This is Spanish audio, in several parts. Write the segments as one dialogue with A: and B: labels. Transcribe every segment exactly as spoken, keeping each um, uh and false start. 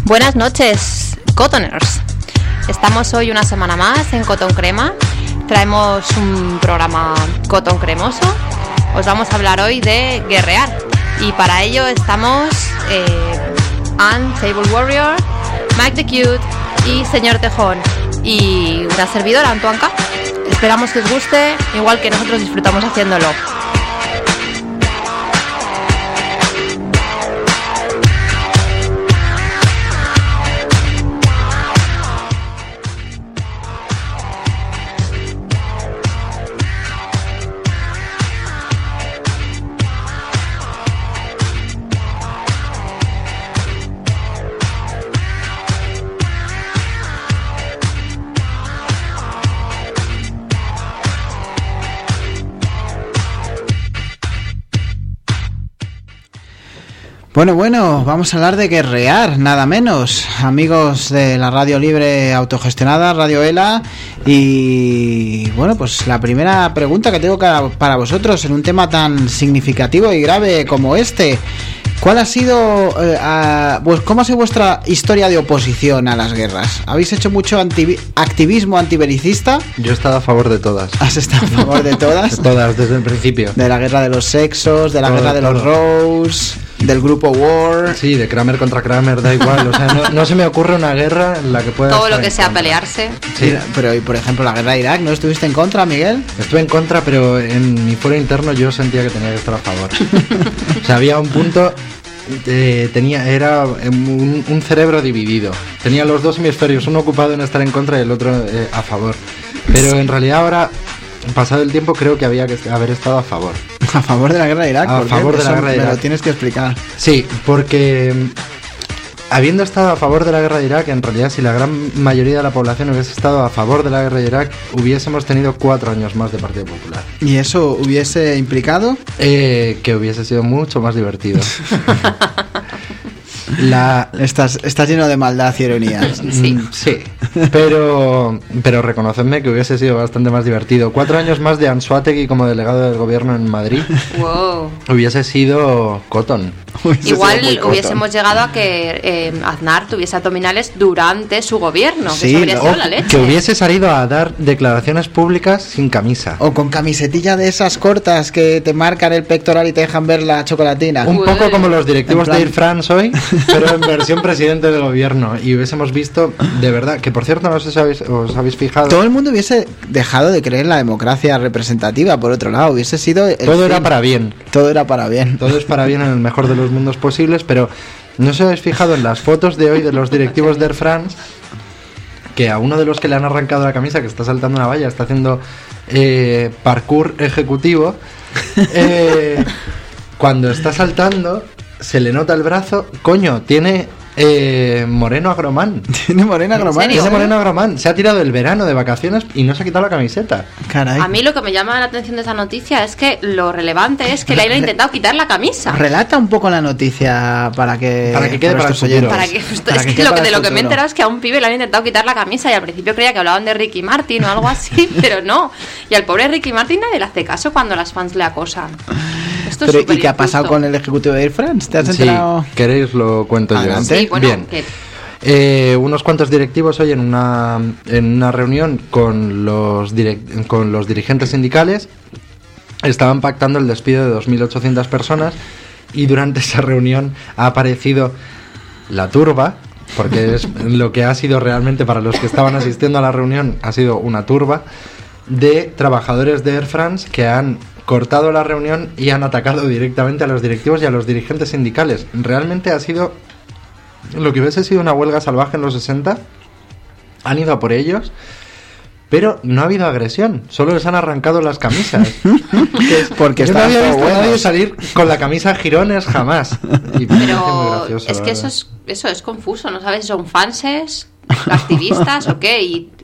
A: Buenas noches, Cottoners. Estamos hoy una semana más en Cotton Crema. Traemos un programa cotton cremoso. Os vamos a hablar hoy de guerrear. Y para ello estamos eh, Anne, Table Warrior, Mike the Cute y Señor Tejón. Y una servidora, Antoanka. Esperamos que os guste, igual que nosotros disfrutamos haciéndolo.
B: Bueno, bueno, vamos a hablar de guerrear, nada menos, amigos de la radio libre autogestionada, Radio ELA. Y bueno, pues la primera pregunta que tengo para vosotros en un tema tan significativo y grave como este: ¿cuál ha sido, eh, a, pues, cómo ha sido vuestra historia de oposición a las guerras? ¿Habéis hecho mucho anti, activismo antibelicista?
C: Yo he estado a favor de todas.
B: ¿Has estado a favor de todas?
C: De todas, desde el principio.
B: De la guerra de los sexos, de la todo, guerra de todo. los Rose, del grupo War.
C: Sí, de Kramer contra Kramer, da igual. O sea, no, no se me ocurre una guerra en la que pueda.
A: Todo lo que sea contra. Pelearse.
B: Sí, pero y por ejemplo la guerra de Irak, ¿no estuviste en contra, Miguel?
C: Estuve en contra, pero en mi fuero interno yo sentía que tenía que estar a favor. O sea, había un punto. Eh, tenía era un, un cerebro dividido. Tenía los dos hemisferios, uno ocupado en estar en contra y el otro eh, a favor. Pero en realidad ahora, pasado el tiempo, creo que había que haber estado a favor.
B: ¿A favor de la guerra de Irak?
C: A favor de la guerra de Irak.
B: Me lo tienes que explicar.
C: Sí, porque habiendo estado a favor de la guerra de Irak, en realidad si la gran mayoría de la población hubiese estado a favor de la guerra de Irak, hubiésemos tenido cuatro años más de Partido Popular.
B: ¿Y eso hubiese implicado?
C: Eh, que hubiese sido mucho más divertido. La...
B: Estás, estás lleno de maldad y ironía.
C: Sí, sí. Pero, pero reconocedme que hubiese sido bastante más divertido. Cuatro años más de Anzoátegui como delegado del gobierno en Madrid.
A: Wow.
C: Hubiese sido Cotton.
A: Hubiese Igual sido hubiésemos cotton. llegado a que eh, Aznar tuviese abdominales durante su gobierno.
B: Sí,
A: que eso habría sido la leche.
C: Que hubiese salido a dar declaraciones públicas sin camisa.
B: O con camisetilla de esas cortas que te marcan el pectoral y te dejan ver la chocolatina.
C: Un Uy. poco como los directivos plan... de Air France hoy, pero en versión presidente del gobierno. Y hubiésemos visto, de verdad, que por cierto, no sé si habéis, os habéis fijado.
B: Todo el mundo hubiese dejado de creer en la democracia representativa, por otro lado. Hubiese sido.
C: Todo fin. era para bien.
B: Todo era para bien.
C: Todo es para bien en el mejor de los mundos posibles, pero no os habéis fijado en las fotos de hoy de los directivos de Air France, que a uno de los que le han arrancado la camisa, que está saltando una valla, está haciendo eh, parkour ejecutivo. Eh, cuando está saltando, se le nota el brazo. Coño, tiene eh, moreno agromán.
B: Tiene moreno agromán.
C: Tiene moreno agromán. Se ha tirado el verano de vacaciones y no se ha quitado la camiseta.
B: Caray.
A: A mí lo que me llama la atención de esa noticia es que lo relevante es que le hayan intentado quitar la camisa.
B: Relata un poco la noticia para que
C: para que quede para los oyentes.
A: Para que, pues, para es que, que lo que de lo que me he enterado es que a un pibe le han intentado quitar la camisa y al principio creía que hablaban de Ricky Martin o algo así, pero no. Y al pobre Ricky Martin nadie le hace caso cuando las fans le acosan. Esto
B: Pero,
A: es
B: ¿y qué ha pasado con el ejecutivo de Air France? ¿Te has enterado?
C: Sí, queréis lo cuento
B: Adelante.
C: yo.
A: Sí, bueno,
C: bien.
A: ¿qué?
C: Eh, unos cuantos directivos hoy en una en una reunión con los direct, con los dirigentes sindicales estaban pactando el despido de dos mil ochocientas personas y durante esa reunión ha aparecido la turba, porque es lo que ha sido realmente para los que estaban asistiendo a la reunión, ha sido una turba de trabajadores de Air France que han cortado la reunión y han atacado directamente a los directivos y a los dirigentes sindicales. Realmente ha sido lo que hubiese sido una huelga salvaje en los sesenta. Han ido a por ellos, pero no ha habido agresión, solo les han arrancado las camisas. Que es,
B: porque
C: yo no había visto
B: buenos.
C: a nadie salir con la camisa girones jamás. Y
A: pero es que eso es, eso es confuso, no sabes si son fanses, activistas o qué. Y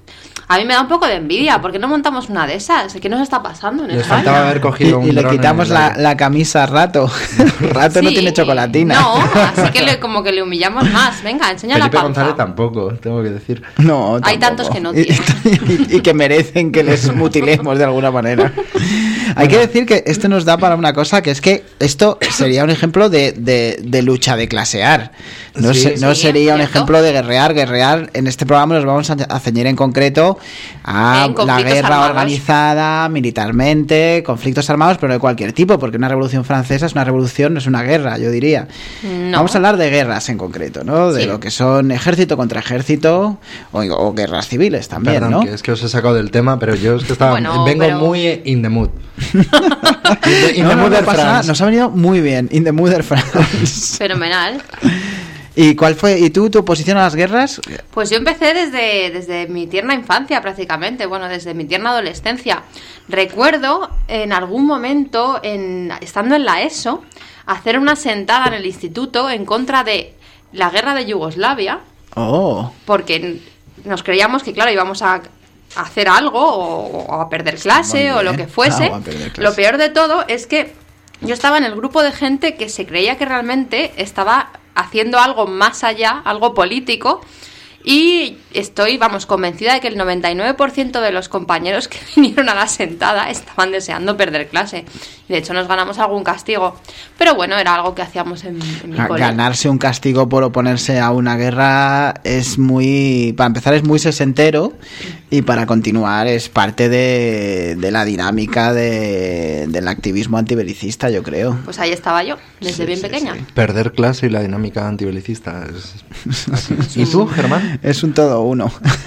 A: A mí me da un poco de envidia, ¿por qué no montamos una de esas? ¿Qué nos está pasando en
C: Les
A: España?
C: faltaba haber cogido
B: Y,
C: un
B: y le
C: dron en
B: quitamos
C: el
B: la,
C: aire.
B: la camisa a Rato. Rato no
A: Sí,
B: tiene chocolatina.
A: No, así que le, como que le humillamos más. Venga, enseña
C: Felipe
A: la
C: González
A: panza.
C: tampoco, tengo que decir.
B: No,
A: Hay
B: tampoco.
A: tantos que no,
B: Y,
A: tío.
B: y- y que merecen que les mutilemos de alguna manera. Hay que decir que esto nos da para una cosa, que es que esto sería un ejemplo de, de, de lucha de clasear. No,
C: Sí,
B: se- no
A: sí,
B: sería un
A: cierto.
B: ejemplo de guerrear. Guerrear, en este programa nos vamos a, a ceñir en concreto a
A: En
B: la
A: conflictos
B: guerra
A: armados.
B: organizada, militarmente, conflictos armados, pero de cualquier tipo, porque una revolución francesa es una revolución, no es una guerra, yo diría.
A: No.
B: Vamos a hablar de guerras en concreto, ¿no? De
A: Sí.
B: lo que son ejército contra ejército o, o guerras civiles también,
C: Perdón,
B: ¿no?
C: que es que os he sacado del tema, pero yo es que estaba,
A: Bueno,
C: vengo
A: pero-
C: muy in the mood. in the, in
B: No,
C: the
B: no,
C: mood
B: no
C: of
B: pasa nada,
C: France.
B: nos ha venido muy bien. In the mood of France.
A: Fenomenal.
B: ¿Y cuál fue? ¿Y tú, tu oposición a las guerras?
A: Pues yo empecé desde, desde mi tierna infancia prácticamente, bueno, desde mi tierna adolescencia. Recuerdo en algún momento, en, estando en la ESO, hacer una sentada en el instituto en contra de la guerra de Yugoslavia,
B: Oh,
A: porque nos creíamos que, claro, íbamos a hacer algo o, o a perder clase
B: Muy
A: o lo
B: bien.
A: que fuese.
B: Ah, o a perder clase.
A: Lo peor de todo es que yo estaba en el grupo de gente que se creía que realmente estaba haciendo algo más allá, algo político, y estoy, vamos, convencida de que el noventa y nueve por ciento de los compañeros que vinieron a la sentada estaban deseando perder clase. Y de hecho nos ganamos algún castigo. Pero bueno, era algo que hacíamos en, en mi
B: a-
A: cole.
B: ganarse un castigo por oponerse a una guerra es muy... Para empezar es muy sesentero y para continuar es parte de, de la dinámica de, del activismo antibelicista, yo creo.
A: Pues ahí estaba yo, desde
B: Sí,
A: bien
B: sí,
A: pequeña.
B: sí.
C: Perder clase y la dinámica antibelicista. Es... ¿Y tú, Germán?
B: Es un todo uno.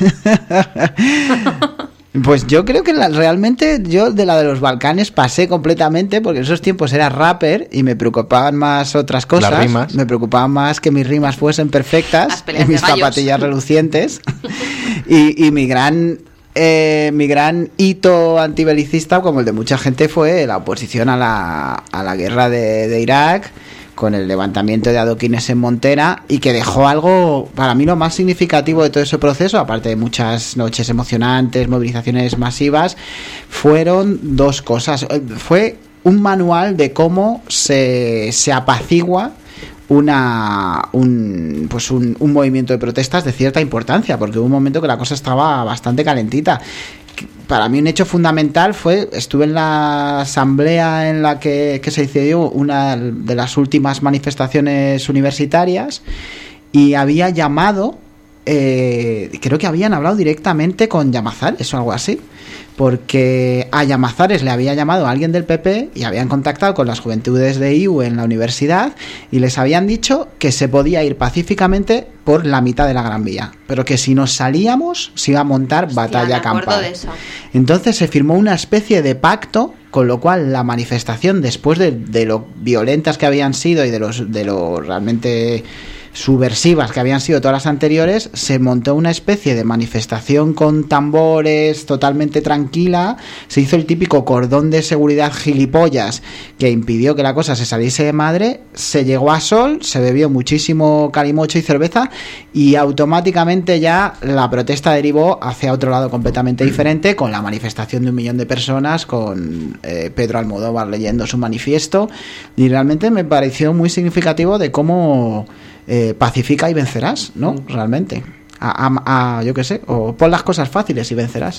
B: Pues yo creo que la- realmente yo de la de los Balcanes pasé completamente, porque en esos tiempos era rapper y me preocupaban más otras cosas.
C: Las rimas.
B: Me preocupaban más que mis rimas fuesen perfectas
A: Las peleas
B: y mis
A: de gallos.
B: zapatillas relucientes. y, y mi gran... eh, mi gran hito antibelicista, como el de mucha gente, fue la oposición a la, a la guerra de, de Irak, con el levantamiento de adoquines en Montera, y que dejó algo, para mí lo más significativo de todo ese proceso, aparte de muchas noches emocionantes, movilizaciones masivas, fueron dos cosas. Fue un manual de cómo se, se apacigua una un pues un, un movimiento de protestas de cierta importancia, porque hubo un momento que la cosa estaba bastante calentita. Para mí un hecho fundamental fue, estuve en la asamblea en la que, que se decidió una de las últimas manifestaciones universitarias, y había llamado, eh, creo que habían hablado directamente con Llamazares o algo así, porque a Llamazares le había llamado a alguien del P P y habían contactado con las juventudes de I U en la universidad y les habían dicho que se podía ir pacíficamente por la mitad de la Gran Vía, pero que si nos salíamos se iba a montar
A: Hostia,
B: batalla
A: me acuerdo
B: campal.
A: de eso.
B: Entonces se firmó una especie de pacto, con lo cual la manifestación, después de, de lo violentas que habían sido y de los de lo realmente subversivas que habían sido todas las anteriores, se montó una especie de manifestación con tambores totalmente tranquila, se hizo el típico cordón de seguridad gilipollas que impidió que la cosa se saliese de madre, se llegó a sol, se bebió muchísimo calimocho y cerveza, y automáticamente ya la protesta derivó hacia otro lado completamente diferente, con la manifestación de un millón de personas, con eh, Pedro Almodóvar leyendo su manifiesto, y realmente me pareció muy significativo de cómo Eh, pacifica y vencerás, ¿no? Realmente. A, a- a- yo qué sé, o pon las cosas fáciles y vencerás.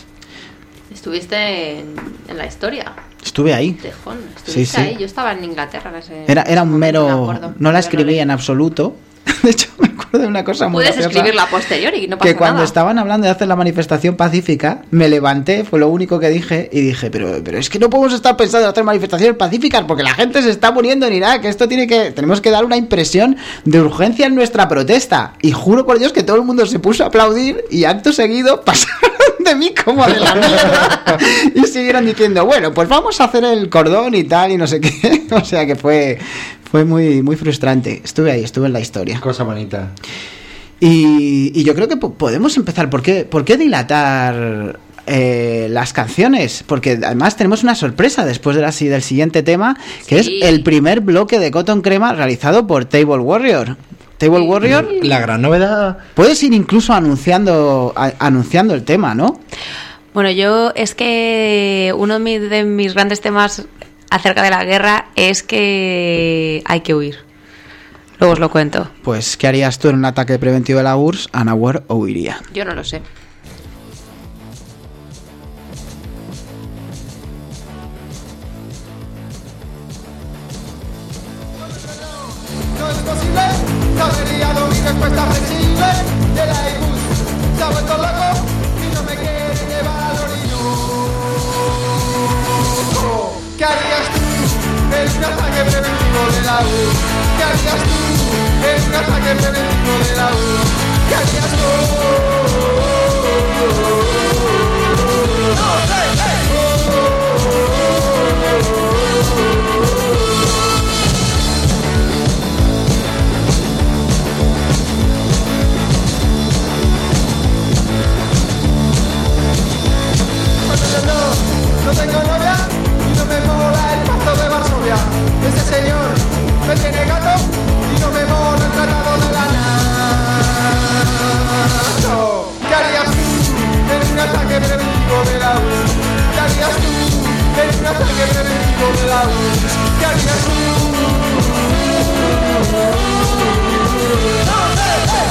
A: Estuviste en, en la historia,
B: Estuve ahí.
A: Tejón. Estuviste
B: Sí, sí.
A: ahí. Yo estaba en Inglaterra en ese
B: Era, era un
A: momento, me
B: mero...
A: acuerdo.
B: No la
A: Pero
B: escribí
A: leí.
B: en absoluto. De hecho, me acuerdo de una cosa muy
A: Puedes
B: graciosa.
A: escribirla a posteriori y no pasa
B: Que cuando
A: nada.
B: estaban hablando de hacer la manifestación pacífica, me levanté, fue lo único que dije, y dije, pero, pero es que no podemos estar pensando en hacer manifestaciones pacíficas porque la gente se está muriendo en Irak, esto tiene que, tenemos que dar una impresión de urgencia en nuestra protesta. Y juro por Dios que todo el mundo se puso a aplaudir y acto seguido pasaron de mí como de la mierda y siguieron diciendo, bueno, pues vamos a hacer el cordón y tal y no sé qué. O sea que fue, fue muy, muy frustrante. Estuve ahí, estuve en la historia.
C: Cosa bonita.
B: Y, y yo creo que po- podemos empezar. ¿Por qué, por qué dilatar eh, las canciones? Porque además tenemos una sorpresa después de la, si- del siguiente tema, que
A: Sí.
B: es el primer bloque de Cotton Crema realizado por Table Warrior. Table Warrior.
C: La gran novedad.
B: Puedes ir incluso anunciando, a, anunciando el tema, ¿no?
A: Bueno, yo es que uno de mis, de mis grandes temas acerca de la guerra es que hay que huir. Luego os lo cuento.
B: Pues, ¿qué harías tú en un ataque preventivo de la U R S S? Anawar huiría.
A: Yo no lo sé.
D: No es posible, sabería lo mi respuesta flexible de la I B U S. Se ha vuelto loco y no me quiere llevar al orino. ¿Qué harías tú en un ataque preventivo de la U? ¿Qué harías tú en un ataque preventivo de la U? ¿Qué harías tú? ¡No, hey, hey! No tengo novia y no me mola el pacto de Varsovia. Ese señor me tiene gato y no me mola el tratado de la NATO. ¿Qué harías tú en un ataque preventivo de la U? ¿Qué harías tú en un ataque preventivo de la U? ¿Qué harías tú? ¡No, hey, hey!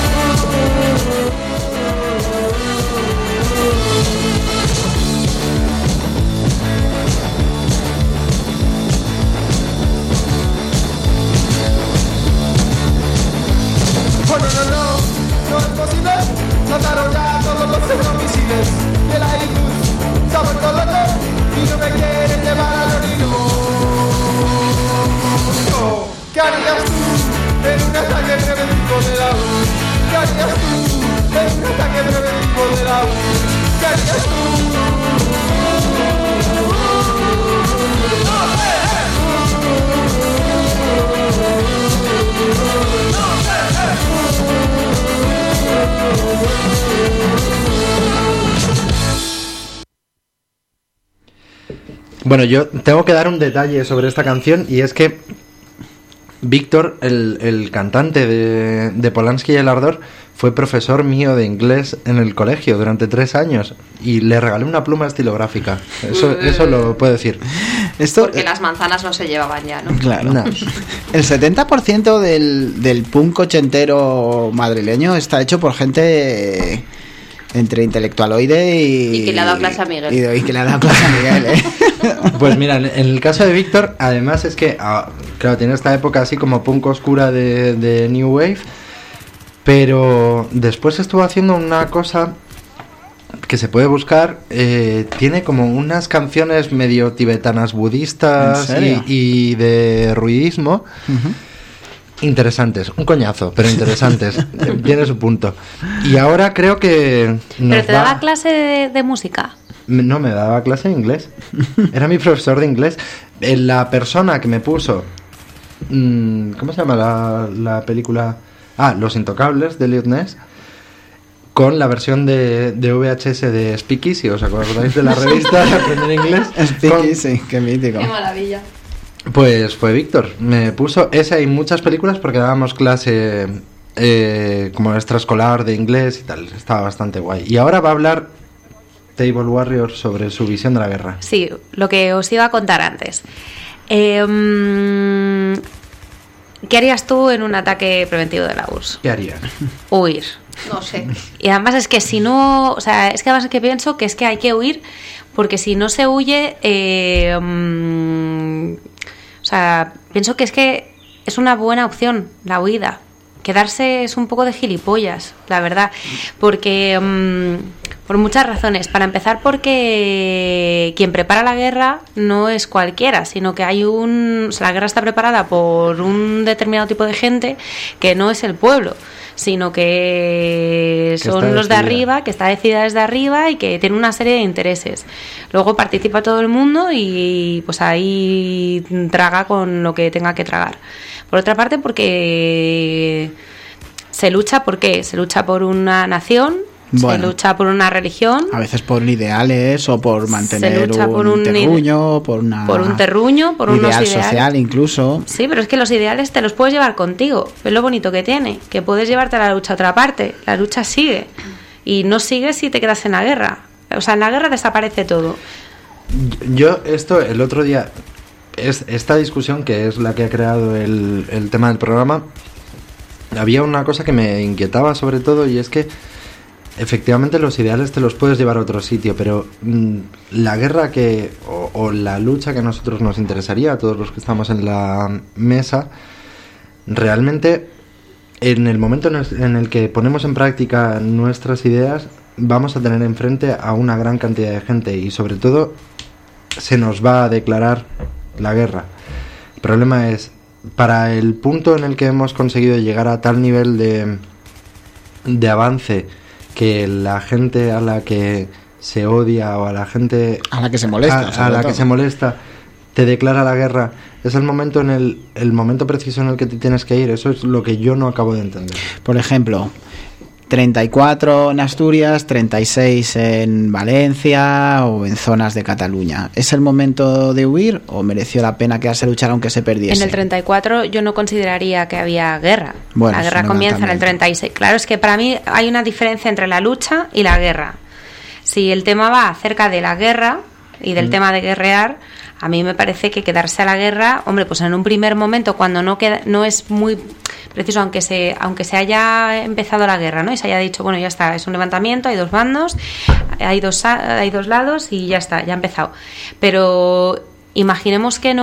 D: Oh, no, no, no, no es posible. Mataron ya todos los misiles de la I B U S. Se ha vuelto loco y no me quieren llevar al orino. ¿Qué harías tú en un ataque preventivo de la U? ¿Qué harías tú en un ataque preventivo de la U? ¿Qué harías tú? ¡No, hey, hey! ¡No, hey, hey!
C: Bueno, yo tengo que dar un detalle sobre esta canción y es que Víctor, el, el cantante de, de Polanski y el Ardor, fue profesor mío de inglés en el colegio durante tres años y le regalé una pluma estilográfica. Eso, eso lo puedo decir.
B: Esto,
A: Porque las manzanas no se llevaban ya, ¿no?
B: Claro.
C: No.
B: El setenta por ciento del, del punk ochentero madrileño está hecho por gente entre intelectualoide y...
A: Y que le ha dado clase a Miguel.
B: Y, y que le ha dado clase a Miguel, ¿eh?
C: Pues mira, en el caso de Víctor, además es que, ah, claro, tiene esta época así como punk oscura de, de New Wave, pero después estuvo haciendo una cosa que se puede buscar, eh, tiene como unas canciones medio tibetanas budistas y, y de ruidismo.
B: Uh-huh.
C: Interesantes, un coñazo, pero interesantes. Tiene su punto. Y ahora creo que nos
A: ¿Pero te
C: va...
A: daba clase de, de música?
C: No, me daba clase de inglés. Era mi profesor de inglés. Eh, La persona que me puso... mmm, ¿Cómo se llama la, la película? Ah, Los Intocables, de Elliot Ness. Con la versión de, de V H S de Speakeasy. ¿Os acordáis de la revista de Aprender Inglés?
B: Speakeasy, qué mítico.
A: Qué maravilla.
C: Pues fue Víctor. Me puso esa y muchas películas porque dábamos clase eh, como extraescolar de inglés y tal. Estaba bastante guay. Y ahora va a hablar Table Warrior sobre su visión de la guerra.
A: Sí, lo que os iba a contar antes. Eh, ¿Qué harías tú en un ataque preventivo de la U R S S?
C: ¿Qué haría?
A: Huir.
E: No sé.
A: Y además es que si no, o sea, es que además es que pienso que es que hay que huir porque si no se huye, eh, um, o sea, pienso que es que es una buena opción la huida. Quedarse es un poco de gilipollas, la verdad, porque um, por muchas razones. Para empezar, porque quien prepara la guerra no es cualquiera, sino que hay un, o sea, la guerra está preparada por un determinado tipo de gente que no es el pueblo, sino que son los de arriba, que está decidida desde arriba y que tiene una serie de intereses. Luego participa todo el mundo y pues ahí traga con lo que tenga que tragar. Por otra parte, porque se lucha, ¿por qué? Se lucha por una nación,
B: Bueno.
A: Se lucha por una religión.
B: A veces por ideales o por mantener
A: se lucha
B: un,
A: por un
B: terruño, por una
A: por un terruño, por unos
B: ideal
A: ideales
B: social incluso.
A: Sí, pero es que los ideales te los puedes llevar contigo. Es lo bonito que tiene, que puedes llevarte a la lucha a otra parte. La lucha sigue y no sigue si te quedas en la guerra. O sea, en la guerra desaparece todo.
C: Yo esto el otro día, es, esta discusión que es la que ha creado el, el tema del programa, había una cosa que me inquietaba sobre todo, y es que efectivamente los ideales te los puedes llevar a otro sitio, pero mmm, la guerra que o, o la lucha que a nosotros nos interesaría, a todos los que estamos en la mesa, realmente en el momento en el, en el que ponemos en práctica nuestras ideas, vamos a tener enfrente a una gran cantidad de gente y sobre todo se nos va a declarar la guerra. El problema es, para el punto en el que hemos conseguido llegar a tal nivel de, de avance, que la gente a la que se odia o a la gente
B: a la que se molesta,
C: a, a la todo. que se molesta te declara la guerra, es el momento en el el momento preciso en el que te tienes que ir. Eso es lo que yo no acabo de entender.
B: Por ejemplo, treinta y cuatro en Asturias, treinta y seis en Valencia o en zonas de Cataluña. ¿Es el momento de huir o mereció la pena quedarse a luchar aunque se perdiese?
A: En el treinta y cuatro yo no consideraría que había guerra.
B: Bueno,
A: la guerra comienza en el treinta y seis. Claro, es que para mí hay una diferencia entre la lucha y la guerra. Si el tema va acerca de la guerra y del mm. tema de guerrear, a mí me parece que quedarse a la guerra, hombre, pues en un primer momento, cuando no queda, no es muy preciso, aunque se aunque se haya empezado la guerra, ¿no? Y se haya dicho, bueno, ya está, es un levantamiento, hay dos bandos, hay dos hay dos lados y ya está, ya ha empezado. Pero imaginemos que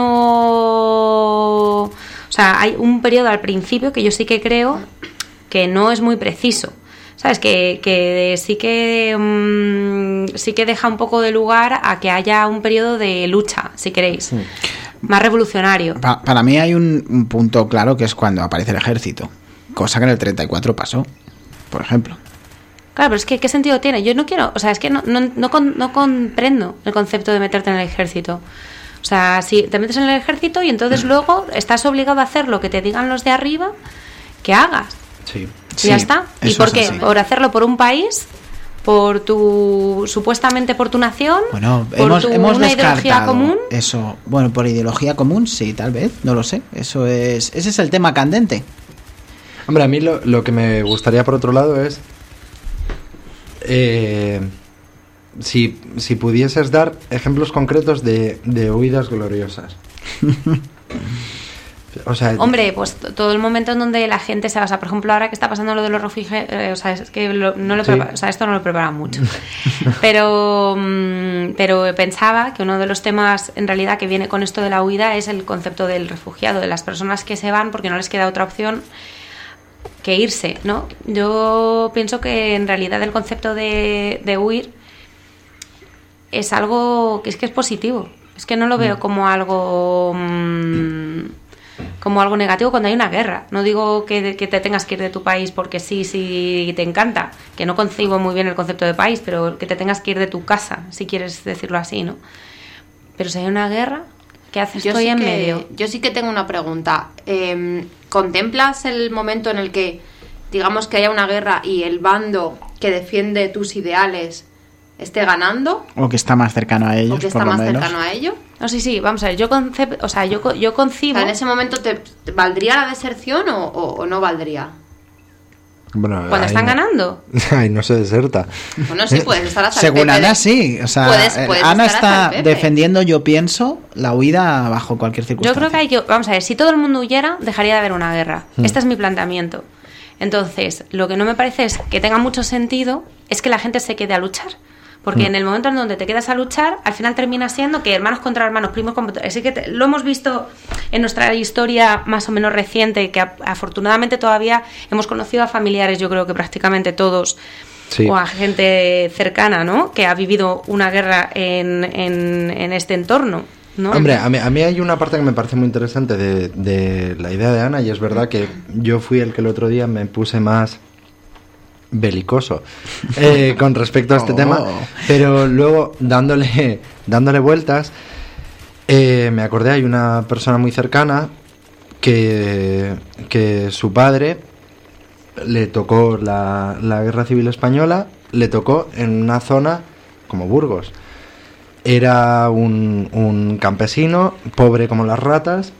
A: no, o sea, hay un periodo al principio que yo sí que creo que no es muy preciso. ¿Sabes? Que, que sí que um, sí que deja un poco de lugar a que haya un periodo de lucha, si queréis, sí. más revolucionario.
B: Pa- para mí hay un, un punto claro, que es cuando aparece el ejército, cosa que en el treinta y cuatro pasó, por ejemplo.
A: Claro, pero es que ¿qué sentido tiene? Yo no quiero, o sea, es que no, no, no, con, no comprendo el concepto de meterte en el ejército. O sea, si te metes en el ejército y entonces luego estás obligado a hacer lo que te digan los de arriba que hagas.
C: Sí.
B: Sí,
A: ya está. ¿Y por qué? ¿Por hacerlo por un país? ¿Por tu, supuestamente por tu nación?
B: Bueno,
A: ¿por
B: hemos,
A: tu,
B: hemos
A: una ideología común?
B: Eso, bueno, por ideología común, sí, tal vez, no lo sé. Eso es, ese es el tema candente.
C: Hombre, a mí lo, lo que me gustaría por otro lado es eh, si, si pudieses dar ejemplos concretos de, de huidas gloriosas. O sea,
A: hombre, pues todo el momento en donde la gente se basa, por ejemplo, ahora que está pasando lo de los refugiados, eh, o sea, es que lo, no lo sí. prepara, o sea, esto no lo prepara mucho. pero, mmm, pero pensaba que uno de los temas en realidad que viene con esto de la huida es el concepto del refugiado, de las personas que se van porque no les queda otra opción que irse, ¿no? Yo pienso que en realidad el concepto de, de huir es algo que es que es positivo. Es que no lo veo como algo mmm, como algo negativo cuando hay una guerra. No digo que, que te tengas que ir de tu país porque sí, sí te encanta, que no concibo muy bien el concepto de país, pero que te tengas que ir de tu casa, si quieres decirlo así, ¿no? Pero si hay una guerra, ¿qué haces?
E: Yo
A: Estoy
E: sí
A: en
E: que,
A: medio.
E: Yo sí que tengo una pregunta. Eh, ¿Contemplas el momento en el que, digamos, que haya una guerra y el bando que defiende tus ideales esté ganando?
B: O que está más cercano a ellos,
E: o que está
B: por lo
E: más
B: menos.
E: cercano a ello.
A: No, sí, sí, vamos a ver, yo concep- o sea, yo, yo concibo...
E: O sea, ¿en ese momento te, te valdría la deserción o, o, o no valdría?
C: Bueno,
A: cuando están
C: no,
A: ganando.
C: Ay, no se deserta.
E: Bueno, sí, puedes estar hasta
B: Según
E: el pepe
B: Ana,
E: de...
B: sí. O sea,
E: puedes, puedes
B: Ana
E: estar
B: está
E: hasta el pepe.
B: defendiendo, yo pienso, la huida bajo cualquier circunstancia.
A: Yo creo que hay que... Vamos a ver, si todo el mundo huyera, dejaría de haber una guerra. Mm. Este es mi planteamiento. Entonces, lo que no me parece es que tenga mucho sentido es que la gente se quede a luchar. Porque mm. en el momento en donde te quedas a luchar, al final termina siendo que hermanos contra hermanos, primos contra... Así que te, lo hemos visto en nuestra historia más o menos reciente, que a, afortunadamente todavía hemos conocido a familiares, yo creo que prácticamente todos, sí. o a gente cercana, ¿no? Que ha vivido una guerra en, en, en este entorno, ¿no?
C: Hombre, a mí, a mí hay una parte que me parece muy interesante de, de la idea de Ana, y es verdad que yo fui el que el otro día me puse más belicoso eh, con respecto a este oh. tema, pero luego dándole dándole vueltas eh, me acordé, hay una persona muy cercana que, que su padre le tocó la, la Guerra Civil Española, le tocó en una zona como Burgos. Era un, un campesino, pobre como las ratas,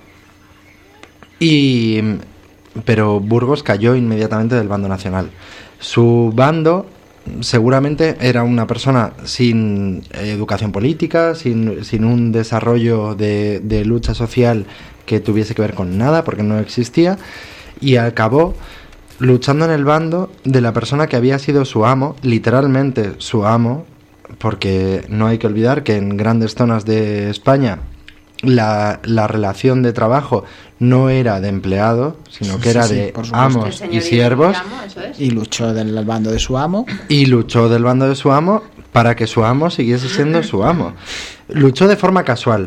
C: y pero Burgos cayó inmediatamente del bando nacional. Su bando seguramente era una persona sin educación política, sin, sin un desarrollo de, de lucha social que tuviese que ver con nada, porque no existía, y acabó luchando en el bando de la persona que había sido su amo, literalmente su amo, porque no hay que olvidar que en grandes zonas de España la, la relación de trabajo no era de empleado, sino que
B: Sí,
C: era
B: sí,
C: de
B: por supuesto.
C: amos
E: El
C: y
E: señorío
C: siervos,
E: y amo, eso es.
B: Y luchó del bando de su amo.
C: y luchó del bando de su amo para que su amo siguiese siendo su amo. Luchó de forma casual,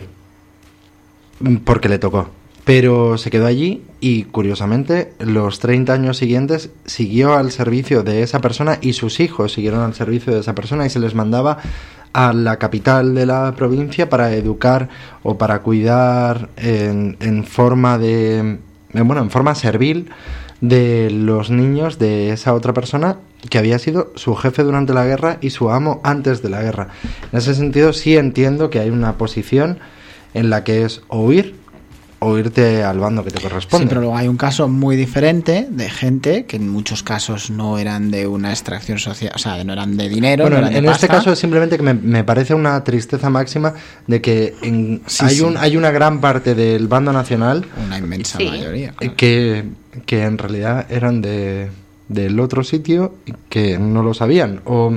C: porque le tocó, pero se quedó allí y, curiosamente, los treinta años siguientes siguió al servicio de esa persona, y sus hijos siguieron al servicio de esa persona, y se les mandaba a la capital de la provincia para educar o para cuidar en, en forma de bueno en forma servil de los niños de esa otra persona que había sido su jefe durante la guerra y su amo antes de la guerra. En ese sentido sí entiendo que hay una posición en la que es o huir o irte al bando que te corresponde.
B: Sí, pero luego hay un caso muy diferente de gente que en muchos casos no eran de una extracción social, o sea, no eran de dinero.
C: Bueno,
B: no eran
C: en
B: de
C: este
B: pasta.
C: caso es simplemente que me, me parece una tristeza máxima de que en-
B: Sí,
C: hay
B: sí.
C: un hay una gran parte del bando nacional
B: Una inmensa
E: Sí.
B: mayoría.
C: eh,
B: claro.
C: que, que en realidad eran de del otro sitio y que no lo sabían. O,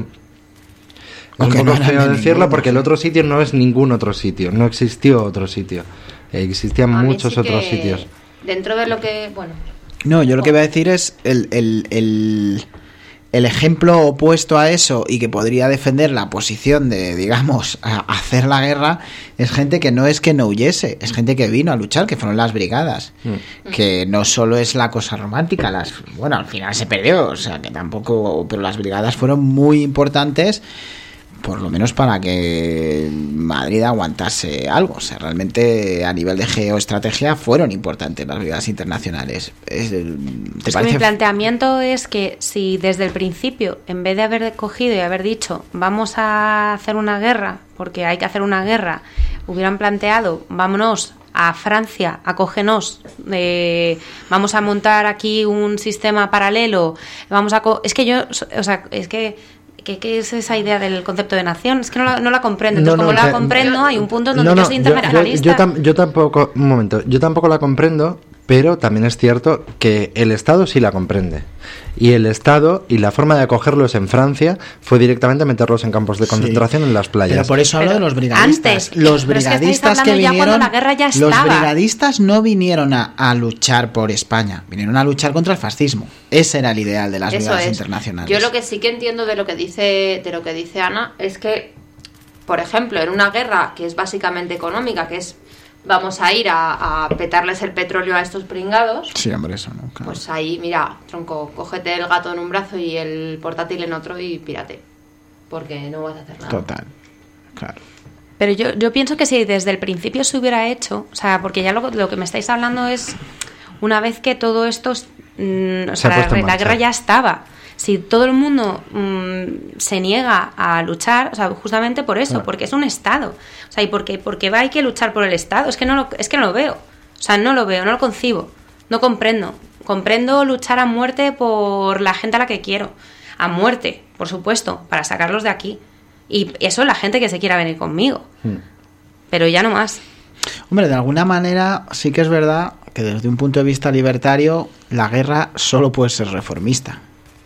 B: O
C: es
B: que
C: un
B: no
C: poco
B: eran
C: feo
B: de
C: decirlo
B: ninguno.
C: porque el otro sitio no es ningún otro sitio, no existió otro sitio. Eh, existían
E: A mí
C: muchos
E: sí
C: otros
E: que,
C: sitios.
E: Dentro de lo que, bueno,
B: No, yo lo que voy a decir es el, el, el, el ejemplo opuesto a eso y que podría defender la posición de, digamos, a- hacer la guerra, es gente que no es que no huyese, es gente que vino a luchar, que fueron las brigadas.
C: Mm.
B: Que no solo es la cosa romántica, las bueno, al final se perdió, o sea, que tampoco, pero las brigadas fueron muy importantes, por lo menos para que Madrid aguantase algo. O sea, realmente a nivel de geoestrategia fueron importantes las brigadas internacionales. Es, ¿te
F: Es que
B: parece?
F: mi planteamiento es que si desde el principio, en vez de haber cogido y haber dicho vamos a hacer una guerra, porque hay que hacer una guerra, hubieran planteado vámonos a Francia, acógenos, eh, vamos a montar aquí un sistema paralelo, vamos a... co- es que yo, o sea, es que... ¿Qué, ¿Qué es esa idea del concepto de nación? Es que no la, no la comprendo. Entonces,
C: No, no,
F: como no la
C: que-
F: comprendo, hay un punto en donde
C: No, no,
F: yo soy
C: yo, yo,
F: internacionalista.
C: yo tam- yo tampoco, un momento, yo tampoco la comprendo, pero también es cierto que el Estado sí la comprende. Y el Estado, y la forma de acogerlos en Francia, fue directamente meterlos en campos de
B: Sí.
C: concentración en las playas.
B: Pero por eso hablo
F: Pero
B: de los brigadistas.
F: antes,
B: los
F: pero es que estáis
B: brigadistas que,
F: hablando ya cuando
B: vinieron.
F: la guerra ya
B: los
F: estaba.
B: brigadistas no vinieron a, a luchar por España, vinieron a luchar contra el fascismo. Ese era el ideal de las
E: eso
B: brigadas
E: es.
B: internacionales.
E: Yo lo que sí que entiendo de lo que dice, de lo que dice Ana, es que, por ejemplo, en una guerra que es básicamente económica, que es vamos a ir a, a petarles el petróleo a estos pringados,
B: Sí, hombre, eso no. Claro.
E: pues ahí, mira, tronco, cógete el gato en un brazo y el portátil en otro y pírate. Porque no vas a hacer nada.
B: Total. Claro.
F: Pero yo, yo pienso que si desde el principio se hubiera hecho, o sea, porque ya lo, lo que me estáis hablando es una vez que todo esto, mm, o
C: Se ha
F: sea,
C: puesto en
F: la, la
C: marcha.
F: guerra ya estaba. Si todo el mundo mm, se niega a luchar, o sea, justamente por eso,
C: Claro.
F: porque es un Estado. O sea, y porque, porque va hay que luchar por el Estado, es que no lo, es que no lo veo. O sea, no lo veo, no lo concibo, no comprendo. Comprendo luchar a muerte por la gente a la que quiero. A muerte, por supuesto, para sacarlos de aquí. Y eso la gente que se quiera venir conmigo.
C: Mm.
F: Pero ya no más.
B: Hombre, de alguna manera sí que es verdad que desde un punto de vista libertario la guerra solo puede ser reformista.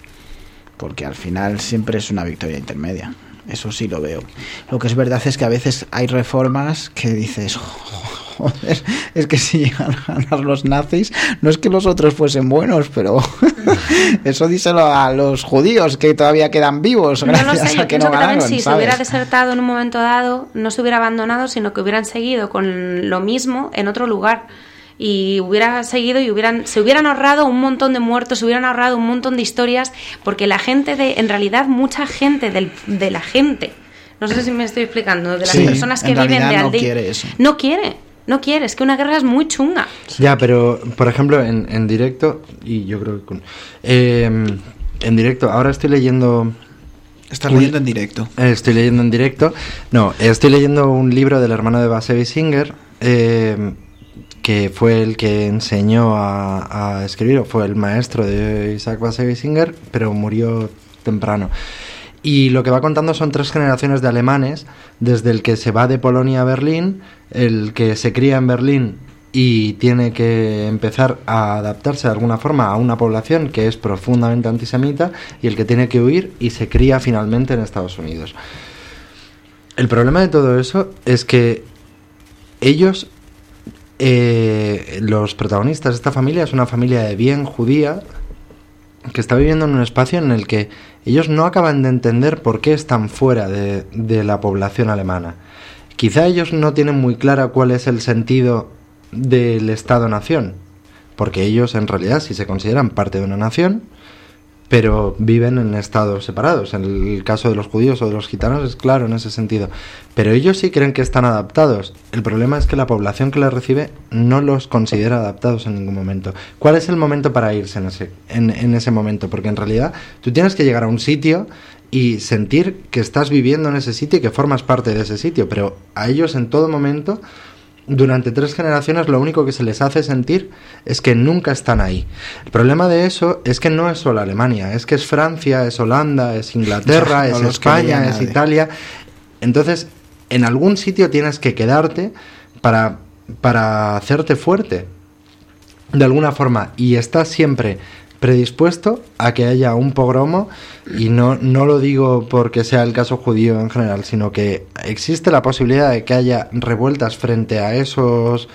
B: Porque al final siempre es una victoria intermedia. Eso sí lo veo. Lo que es verdad es que a veces hay reformas que dices, joder, es que si llegan a ganar los nazis, no es que los otros fuesen buenos, pero eso díselo a los judíos que todavía quedan vivos
F: No
B: gracias
F: lo sé, yo
B: a que
F: pienso
B: no
F: que también
B: ganaron,
F: si se
B: ¿sabes?
F: hubiera desertado en un momento dado, no se hubiera abandonado, sino que hubieran seguido con lo mismo en otro lugar. Y hubiera seguido y hubieran se hubieran ahorrado un montón de muertos, se hubieran ahorrado un montón de historias, porque la gente de, en realidad mucha gente del, de la gente, no sé si me estoy explicando, de las
B: Sí,
F: personas que
B: en
F: viven
B: realidad
F: de
B: no
F: aldea,
B: quiere eso.
F: no quiere, No quiere, es que una guerra es muy chunga.
C: Ya, pero, por ejemplo, en, en directo, y yo creo que con... Eh, en directo, ahora estoy leyendo...
B: Estás
C: un-
B: leyendo en directo.
C: eh, Estoy leyendo en directo. No, estoy leyendo un libro del hermano de Bashevis Singer, eh, que fue el que enseñó a, a escribir, o fue el maestro de Isaac Bashevis Singer, pero murió temprano. Y lo que va contando son tres generaciones de alemanes, desde el que se va de Polonia a Berlín, el que se cría en Berlín y tiene que empezar a adaptarse de alguna forma a una población que es profundamente antisemita, y el que tiene que huir y se cría finalmente en Estados Unidos. El problema de todo eso es que ellos, eh, los protagonistas de esta familia, es una familia de bien judía que está viviendo en un espacio en el que ellos no acaban de entender por qué están fuera de, de la población alemana. Quizá ellos no tienen muy clara cuál es el sentido del Estado-nación, porque ellos en realidad sí se consideran parte de una nación, pero viven en estados separados. En el caso de los judíos o de los gitanos es claro en ese sentido. Pero ellos sí creen que están adaptados. El problema es que la población que les recibe no los considera adaptados en ningún momento. ¿Cuál es el momento para irse en ese, en, en ese momento? Porque en realidad tú tienes que llegar a un sitio y sentir que estás viviendo en ese sitio y que formas parte de ese sitio. Pero a ellos en todo momento, durante tres generaciones, lo único que se les hace sentir es que nunca están ahí. El problema de eso es que no es solo Alemania, es que es Francia, es Holanda, es Inglaterra,
B: No
C: es
B: los quería
C: España, es
B: nadie.
C: Italia. Entonces, en algún sitio tienes que quedarte para, para hacerte fuerte, de alguna forma, y estás siempre predispuesto a que haya un pogromo, y no, no lo digo porque sea el caso judío en general, sino que existe la posibilidad de que haya revueltas frente a esos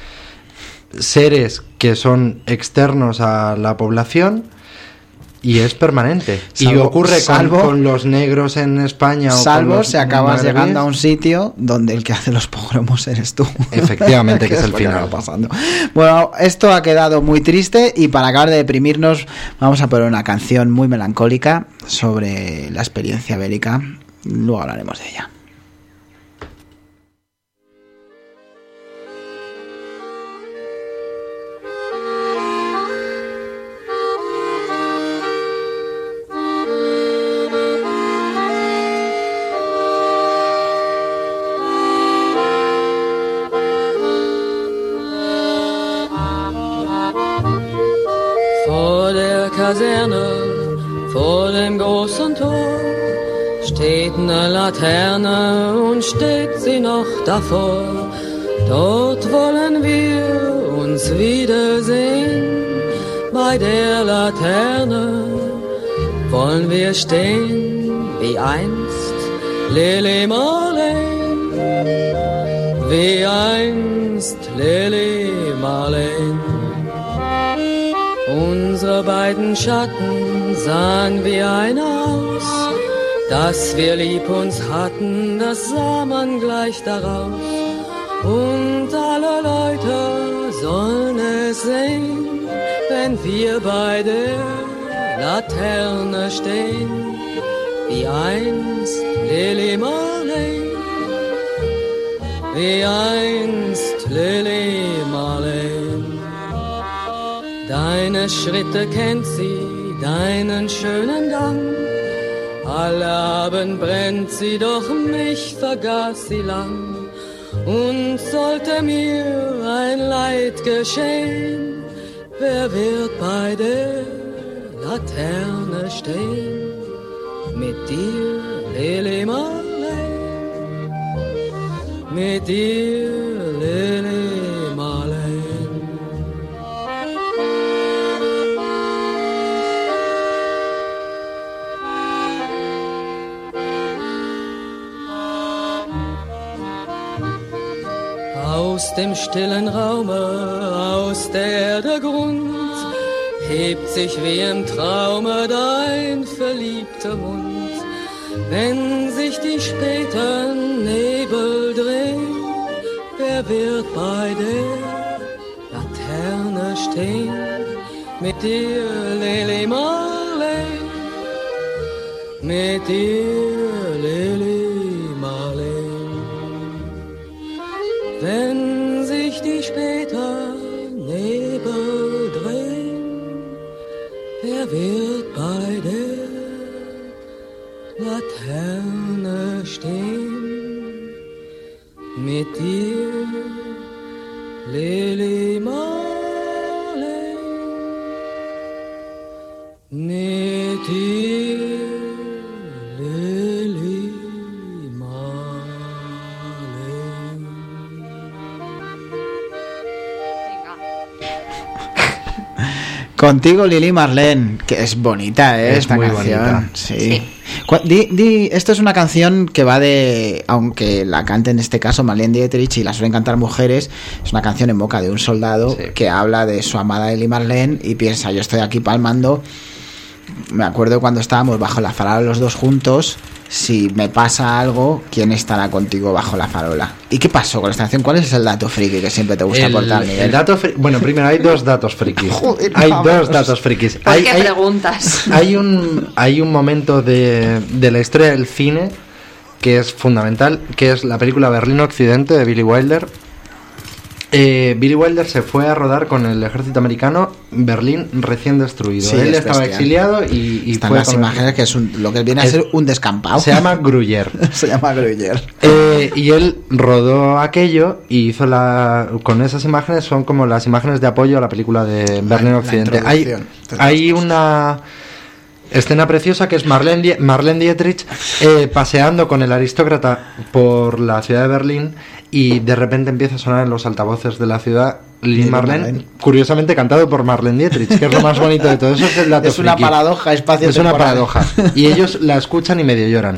C: seres que son externos a la población, y es permanente. Y
B: Salvo-
C: ocurre con,
B: salvo-
C: con los negros en España. O con
B: Salvo
C: los
B: si acabas
C: magrebíes.
B: llegando a un sitio donde el que hace los pogromos eres tú.
C: Efectivamente, que es el
B: lo que
C: final.
B: va pasando. Bueno, esto ha quedado muy triste, y para acabar de deprimirnos vamos a poner una canción muy melancólica sobre la experiencia bélica. Luego hablaremos de ella.
G: Vor der Kaserne, vor dem großen Tor, steht eine Laterne und steht sie noch davor. Dort wollen wir uns wiedersehen, bei der Laterne wollen wir stehen, wie einst Lili Marleen, wie einst Lili Marleen. Unsere beiden Schatten sahen wie einer aus, dass wir lieb uns hatten, das sah man gleich daraus. Und alle Leute sollen es sehen, wenn wir bei der Laterne stehen, wie einst Lili Marleen, wie einst Lili Marleen. Deine Schritte kennt sie, deinen schönen Gang. Alle Abend brennt sie, doch mich vergaß sie lang. Und sollte mir ein Leid geschehen, wer wird bei der Laterne stehen? Mit dir, Lili Marleen, mit dir, Lili Marleen. Aus dem stillen Raume, aus der Erde Grund, hebt sich wie im Traume dein verliebter Mund. Wenn sich die späten Nebel drehen, wer wird bei der Laterne stehen? Mit dir, Lili Marleen, mit dir, Lili Marleen. Wenn sich Laterne stehen. Mit dir, Lili Marleen. Mit dir, Lili Marleen.
B: Contigo, Lili Marleen, que es bonita, ¿eh?
C: Es
B: Esta
C: muy
B: canción.
C: bonita.
B: Sí.
E: Sí.
B: Cu- Di, di, esto es una canción que va de, aunque la cante en este caso Marlene Dietrich y la suelen cantar mujeres, es una canción en boca de un soldado
C: Sí.
B: que habla de su amada Lili Marleen y piensa, yo estoy aquí palmando. Me acuerdo cuando estábamos bajo la farola los dos juntos, si me pasa algo, ¿quién estará contigo bajo la farola? ¿Y qué pasó con esta canción? ¿Cuál es el dato friki que siempre te gusta
C: El,
B: aportar, Miguel?
C: el dato fri- bueno, primero hay dos datos frikis.
B: Joder,
C: hay
B: vamos.
C: dos datos frikis.
E: ¿Por
C: Hay,
E: qué
C: hay-
E: preguntas?
C: hay un hay un momento de, de la historia del cine que es fundamental, que es la película Berlín Occidente de Billy Wilder. Eh, Billy Wilder se fue a rodar con el ejército americano Berlín recién destruido.
B: Sí,
C: Él
B: es
C: estaba
B: bestial.
C: exiliado y, y
B: Están
C: fue
B: las
C: con-
B: imágenes que es un- lo que viene a
C: Es-
B: ser un descampado.
C: se llama Gruyère.
B: Se llama Gruyère.
C: Eh, y él rodó aquello y hizo la. Con esas imágenes son como las imágenes de apoyo a la película de Berlín
B: la
C: Occidente. Hay,
B: introducción de las
C: hay una escena preciosa que es Marlene, Die- Marlene Dietrich eh, paseando con el aristócrata por la ciudad de Berlín y de repente empieza a sonar en los altavoces de la ciudad Lili
B: Lili
C: Marlene,
B: Marlene.
C: curiosamente cantado por Marlene Dietrich, que es lo más bonito de todo. Eso es el dato
B: Es una
C: friki.
B: paradoja espacio
C: Es una paradoja. Y ellos la escuchan y medio lloran.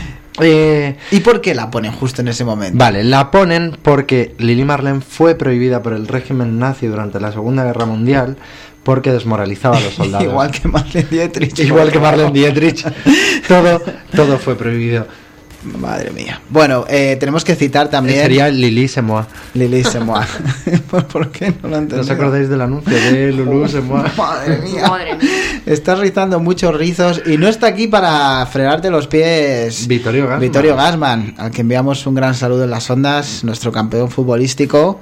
C: Eh,
B: ¿Y por qué la ponen justo en ese momento?
C: Vale, la ponen porque Lili Marlene fue prohibida por el régimen nazi durante la Segunda Guerra Mundial porque desmoralizaba a los soldados.
B: Igual que Marlene Dietrich.
C: Igual que Marlene Dietrich. Todo, todo fue prohibido.
B: Madre mía. Bueno, eh, tenemos que citar también...
C: Sería Lili Semois.
B: Lili Semois. ¿Por, por qué no lo
C: ¿No
B: entendí?
C: os acordáis del anuncio de Lulu Semois?
B: Madre mía.
E: Madre mía.
B: Estás rizando muchos rizos y no está aquí para frenarte los pies
C: Vittorio Gassman.
B: Vittorio Gassman, al que enviamos un gran saludo en las ondas, nuestro campeón futbolístico.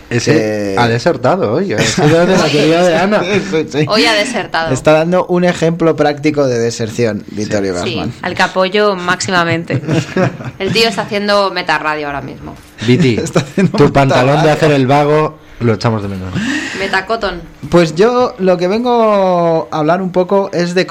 C: Ese
B: Eh,
C: ha desertado hoy. Ha sido de la teoría de Ana.
B: Sí, sí, sí.
E: Hoy ha desertado.
B: Está dando un ejemplo práctico de deserción, Vittorio
E: Sí.
B: Gassman.
F: Al que apoyo máximamente.
E: El tío está haciendo metarradio ahora mismo.
C: Viti,
B: Está haciendo
C: tu
B: un
C: pantalón de
B: trabajo.
C: hacer el vago lo echamos de menos.
E: Metacoton.
B: Pues yo lo que vengo a hablar un poco es de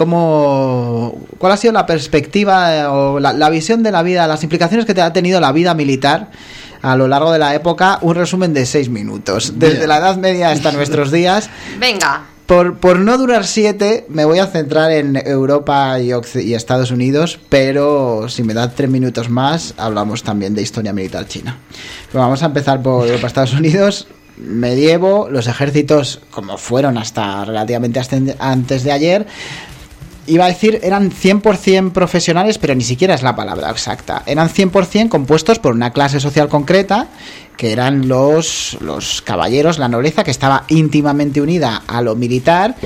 B: cómo, cuál ha sido la perspectiva eh, o la, la visión de la vida, las implicaciones que te ha tenido la vida militar a lo largo de la época. Un resumen de seis minutos, desde
C: Bien.
B: la Edad Media hasta nuestros días.
E: Venga.
B: Por, por no durar siete, me voy a centrar en Europa y, Occ- y Estados Unidos, pero si me da tres minutos más, hablamos también de historia militar china. Pero vamos a empezar por Europa, Estados Unidos. Medievo, los ejércitos, como fueron hasta relativamente hasta antes de ayer, iba a decir, eran cien por ciento profesionales, pero ni siquiera es la palabra exacta. Eran cien por ciento compuestos por una clase social concreta, que eran los, los caballeros, la nobleza, que estaba íntimamente unida a lo militar,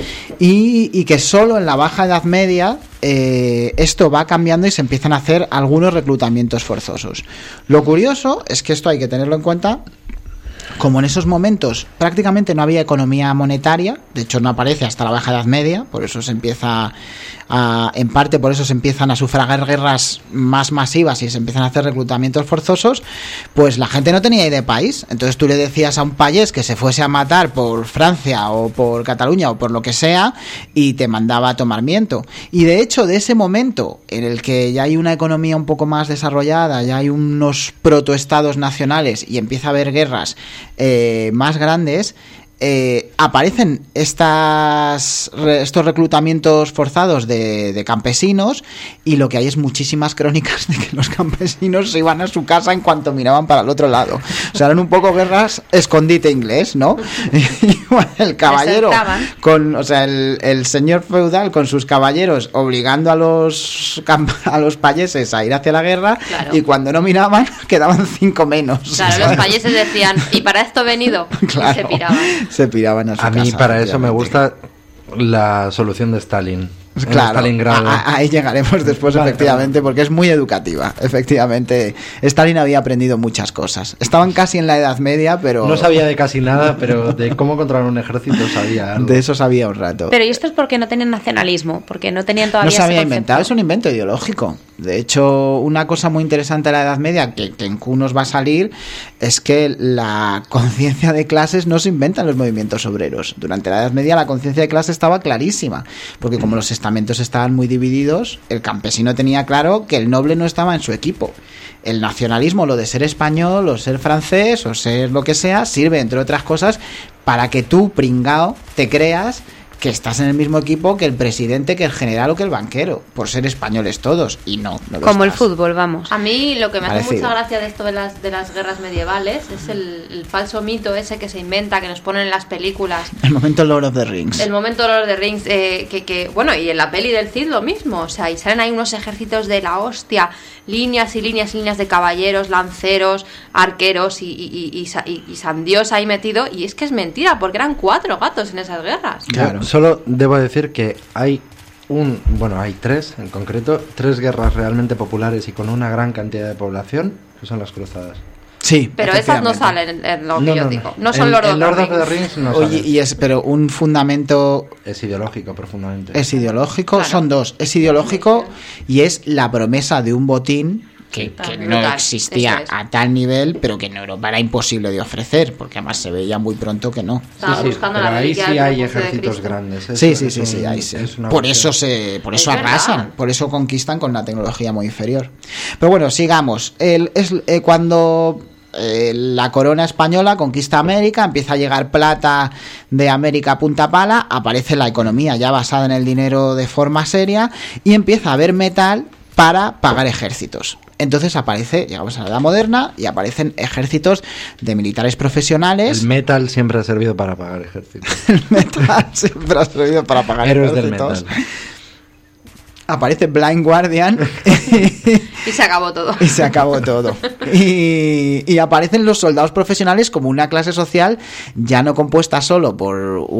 B: y, y que solo en la Baja Edad Media eh, esto va cambiando y se empiezan a hacer algunos reclutamientos forzosos. Lo curioso es que esto hay que tenerlo en cuenta. Como en esos momentos prácticamente no había economía monetaria, de hecho no aparece hasta la Baja Edad Media, por eso se empieza a, en parte por eso se empiezan a sufragar guerras más masivas y se empiezan a hacer reclutamientos forzosos, pues la gente no tenía idea de país. Entonces tú le decías a un payés que se fuese a matar por Francia o por Cataluña o por lo que sea y te mandaba a tomar viento. Y de hecho de ese momento en el que ya hay una economía un poco más desarrollada, ya hay unos protoestados nacionales y empieza a haber guerras eh, más grandes, eh, aparecen estas re, estos reclutamientos forzados de, de campesinos, y lo que hay es muchísimas crónicas de que los campesinos se iban a su casa en cuanto miraban para el otro lado. O sea, eran un poco guerras escondite inglés, ¿no? Y bueno, el caballero con, o sea, el, el señor feudal con sus caballeros obligando a los a los payeses a ir hacia la guerra,
E: Claro.
B: y cuando no miraban quedaban cinco menos.
E: Claro, los payeses decían, ¿y para esto he venido?
B: Claro,
E: Y se piraban.
B: se piraban a su
C: A mí
B: casa,
C: para eso me
B: efectivamente.
C: gusta la solución de Stalin. En
B: Claro,
C: Stalingrado.
B: a- a- ahí llegaremos después,
C: Vale,
B: efectivamente, porque es muy educativa. Efectivamente, Stalin había aprendido muchas cosas. Estaban casi en la Edad Media, pero
C: No sabía de casi nada, pero de cómo controlar un ejército sabía algo.
B: de eso sabía un rato.
F: Pero ¿y esto es porque no tenían nacionalismo? Porque no tenían
B: No
F: todavía
B: se
F: ese
B: había
F: concepto.
B: inventado, es un invento ideológico. De hecho, una cosa muy interesante de la Edad Media, que, que en Q nos va a salir, es que la conciencia de clases no se inventa en los movimientos obreros. Durante la Edad Media la conciencia de clase estaba clarísima, porque como los estamentos estaban muy divididos, el campesino tenía claro que el noble no estaba en su equipo. El nacionalismo, lo de ser español o ser francés o ser lo que sea, sirve, entre otras cosas, para que tú, pringao, te creas que estás en el mismo equipo que el presidente, que el general o que el banquero, por ser españoles todos, y no, no lo
F: Como el
B: estás.
F: fútbol, vamos.
E: A mí lo que me hace
B: Parecido.
E: mucha gracia de esto de las, de las guerras medievales es el, el falso mito ese que se inventa, que nos ponen en las películas.
B: El momento Lord of the Rings.
E: El momento Lord of the Rings, eh, que, que, bueno, y en la peli del Cid lo mismo, o sea, y salen ahí unos ejércitos de la hostia, líneas y líneas y líneas de caballeros, lanceros, arqueros y, y, y, y, sa- y- y San Dios ahí metido, y es que es mentira, porque eran cuatro gatos en esas guerras.
B: Claro.
C: Yo solo debo decir que hay un, bueno, hay tres en concreto, tres guerras realmente populares y con una gran cantidad de población, que son las cruzadas.
B: Sí,
E: Pero esas no
B: efectivamente.
E: salen en, en lo que yo digo, no son
C: En-
E: Lord,
C: en
E: of,
C: Lord
E: the
C: of the
E: Rings.
C: Rings no
B: Oye,
C: salen.
B: y es, pero un fundamento
C: Es ideológico profundamente.
B: es ideológico,
E: Claro.
B: son dos, es ideológico y es la promesa de un botín que,
E: Sí,
B: que no
E: brutal,
B: existía
E: eso es.
B: a tal nivel, pero que en Europa era imposible de ofrecer, porque además se veía muy pronto que no.
E: Estaba
C: Sí, sí,
E: buscando
C: pero
E: la
C: ahí
E: reliquia
C: sí
E: del
C: hay
E: refugio de
C: ejércitos
E: Cristo.
C: grandes. Eso
B: Sí, sí,
C: es
B: sí, sí,
C: un-
B: ahí sí.
C: es una
B: Por
C: cuestión.
B: eso se, por eso
E: Es
B: arrasan,
E: verdad.
B: por eso conquistan con la tecnología muy inferior. Pero bueno, sigamos. El, es eh, cuando eh, la corona española conquista América, empieza a llegar plata de América a punta pala, aparece la economía ya basada en el dinero de forma seria y empieza a haber metal para pagar ejércitos. Entonces aparece, llegamos a la edad moderna y aparecen ejércitos de militares profesionales.
C: El metal siempre ha servido para pagar ejércitos.
B: El metal siempre ha servido para pagar
C: Héroes del
B: ejércitos.
C: metal.
B: Aparece Blind Guardian
E: Y se acabó todo.
B: y se acabó todo. Y, y aparecen los soldados profesionales como una clase social ya no compuesta solo por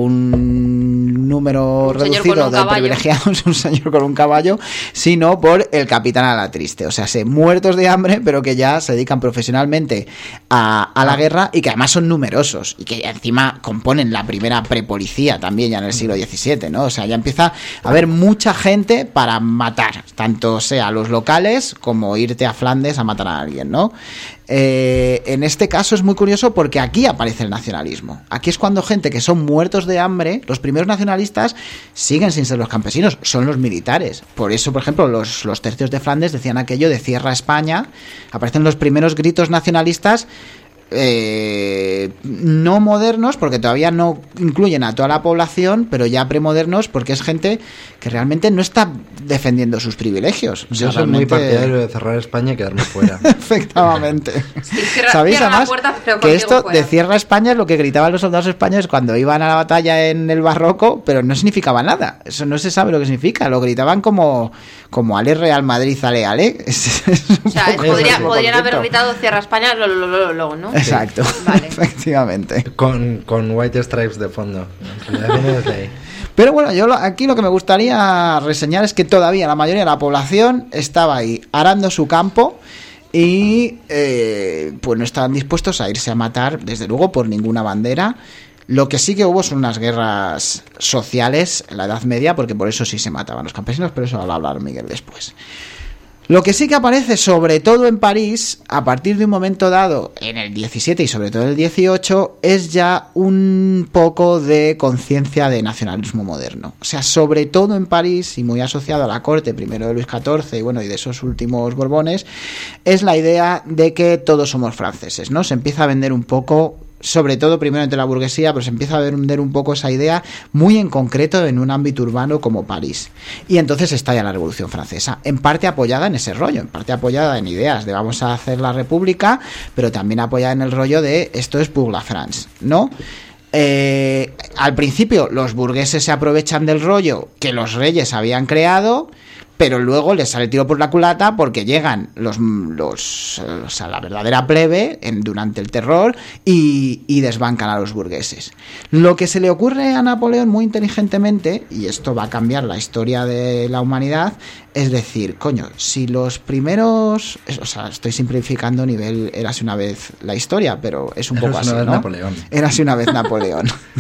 B: un número
E: Un señor con
B: reducido
E: un
B: de
E: caballo.
B: privilegiados, un señor con un caballo, sino por el capitán a la triste. O sea, se muertos de hambre, pero que ya se dedican profesionalmente a, a la guerra y que además son numerosos y que encima componen la primera prepolicía también ya en el siglo diecisiete, ¿no? O sea, ya empieza a haber mucha gente para matar, tanto sea los locales como irte a Flandes a matar a alguien, ¿no? Eh, en este caso es muy curioso porque aquí aparece el nacionalismo. Aquí es cuando gente que son muertos de hambre, los primeros nacionalistas siguen sin ser los campesinos, son los militares. Por eso, por ejemplo, los, los tercios de Flandes decían aquello de cierra España. Aparecen los primeros gritos nacionalistas. Eh, no modernos porque todavía no incluyen a toda la población, pero ya premodernos porque es gente que realmente no está defendiendo sus privilegios. O sea,
C: Yo soy muy
B: realmente-
C: partidario de cerrar España y quedarme fuera.
B: Efectivamente.
E: Sí, cierra-
B: ¿Sabéis
E: cierra la
B: además
E: puerta, pero
B: que
E: contigo
B: esto
E: fuera.
B: de cierra España es lo que gritaban los soldados españoles cuando iban a la batalla en el barroco, pero no significaba nada? Eso no se sabe lo que significa. Lo gritaban como, como Ale Real Madrid, ale, ale. Es- es un
E: O sea,
B: poco
E: podría-
B: el mismo
E: podrían haber
B: concepto.
E: gritado cierra España, lo, lo, lo, lo, ¿no?
B: Exacto.
E: Vale.
B: Efectivamente.
C: con, con White Stripes de fondo. En realidad viene desde ahí.
B: Pero bueno, yo lo- aquí lo que me gustaría reseñar es que todavía la mayoría de la población estaba ahí arando su campo y eh, pues no estaban dispuestos a irse a matar, desde luego, por ninguna bandera. Lo que sí que hubo son unas guerras sociales en la Edad Media, porque por eso sí se mataban los campesinos, pero eso lo va a hablar Miguel después. Lo que sí que aparece, sobre todo en París, a partir de un momento dado, en el diecisiete y sobre todo en el dieciocho, es ya un poco de conciencia de nacionalismo moderno. O sea, sobre todo en París, y muy asociado a la corte, primero de Luis catorce y bueno, y de esos últimos Borbones, es la idea de que todos somos franceses, ¿no? Se empieza a vender un poco, sobre todo primero entre la burguesía, pero se empieza a vender un poco esa idea muy en concreto en un ámbito urbano como París. Y entonces estalla la Revolución Francesa, en parte apoyada en ese rollo, en parte apoyada en ideas de vamos a hacer la república, pero también apoyada en el rollo de esto es pour la France, ¿no? Eh, al principio los burgueses se aprovechan del rollo que los reyes habían creado, pero luego les sale el tiro por la culata porque llegan los, los o sea, la verdadera plebe en, durante el terror y, y desbancan a los burgueses. Lo que se le ocurre a Napoleón muy inteligentemente, y esto va a cambiar la historia de la humanidad, es decir, coño, si los primeros, o sea, estoy simplificando nivel érase una vez la historia, pero es un
C: Érase
B: poco
C: una
B: así,
C: vez
B: ¿no?
C: Napoleón.
B: Érase una vez Napoleón.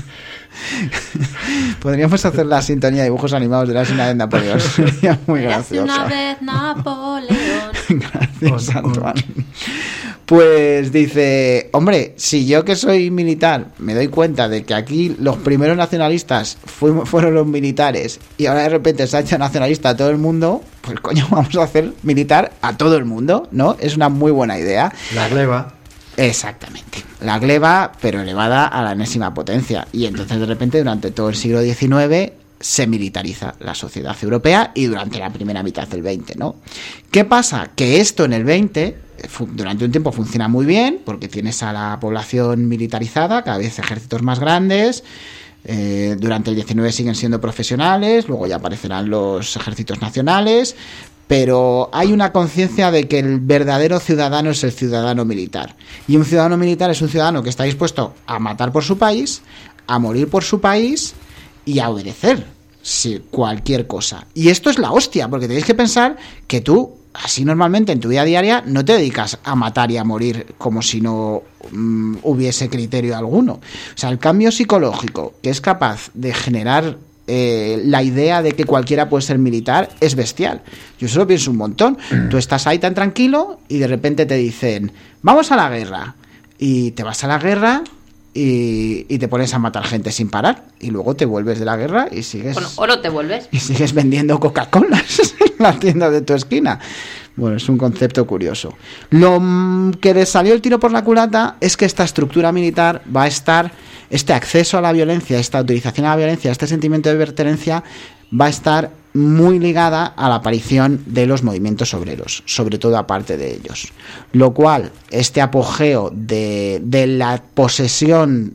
B: Podríamos hacer la sintonía de dibujos animados de la escena de Napoleón. Sería muy
E: Hace una
B: graciosa.
E: vez Napoleón.
B: Gracias, Antoine. Pues dice, hombre, si yo que soy militar me doy cuenta de que aquí los primeros nacionalistas fuimos, fueron los militares y ahora de repente se ha hecho nacionalista a todo el mundo, pues coño, vamos a hacer militar a todo el mundo, ¿no? Es una muy buena idea.
C: La gleba.
B: Exactamente. La gleba, pero elevada a la enésima potencia. Y entonces de repente durante todo el siglo diecinueve se militariza la sociedad europea y durante la primera mitad del veinte, ¿no? ¿Qué pasa? Que esto en el veinte, fu- durante un tiempo funciona muy bien, porque tienes a la población militarizada, cada vez ejércitos más grandes. Eh, durante el diecinueve siguen siendo profesionales, luego ya aparecerán los ejércitos nacionales, pero hay una conciencia de que el verdadero ciudadano es el ciudadano militar. Y un ciudadano militar es un ciudadano que está dispuesto a matar por su país, a morir por su país y a obedecer, sí, cualquier cosa. Y esto es la hostia, porque tenéis que pensar que tú, así normalmente en tu vida diaria, no te dedicas a matar y a morir como si no mm, hubiese criterio alguno. O sea, el cambio psicológico que es capaz de generar eh, la idea de que cualquiera puede ser militar es bestial. Yo solo pienso un montón. Tú estás ahí tan tranquilo y de repente te dicen, vamos a la guerra. Y te vas a la guerra y, y te pones a matar gente sin parar. Y luego te vuelves de la guerra y sigues...
E: Bueno, o no te vuelves.
B: Y sigues vendiendo Coca-Cola en la tienda de tu esquina. Bueno, es un concepto curioso. Lo mm, que le salió el tiro por la culata es que esta estructura militar va a estar, este acceso a la violencia, esta utilización a la violencia, este sentimiento de pertenencia, va a estar muy ligada a la aparición de los movimientos obreros, sobre todo aparte de ellos. Lo cual, este apogeo de, de la posesión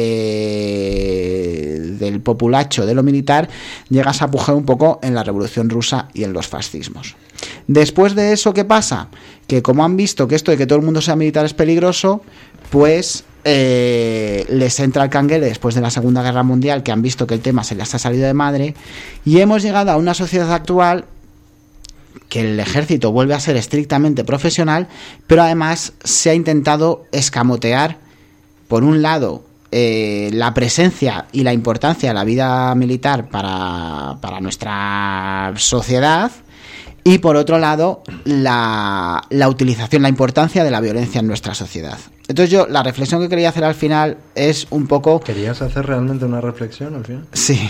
B: de, del populacho, de lo militar, llega a ese apogeo un poco en la Revolución Rusa y en los fascismos. Después de eso, ¿qué pasa? Que como han visto que esto de que todo el mundo sea militar es peligroso, pues eh, les entra el canguele después de la Segunda Guerra Mundial, que han visto que el tema se les ha salido de madre, y hemos llegado a una sociedad actual que el ejército vuelve a ser estrictamente profesional, pero además se ha intentado escamotear, por un lado, eh, la presencia y la importancia de la vida militar para, para nuestra sociedad, y por otro lado, la, la utilización, la importancia de la violencia en nuestra sociedad. Entonces yo, la reflexión que quería hacer al final es un poco...
C: ¿Querías hacer realmente una reflexión al final?
B: Sí.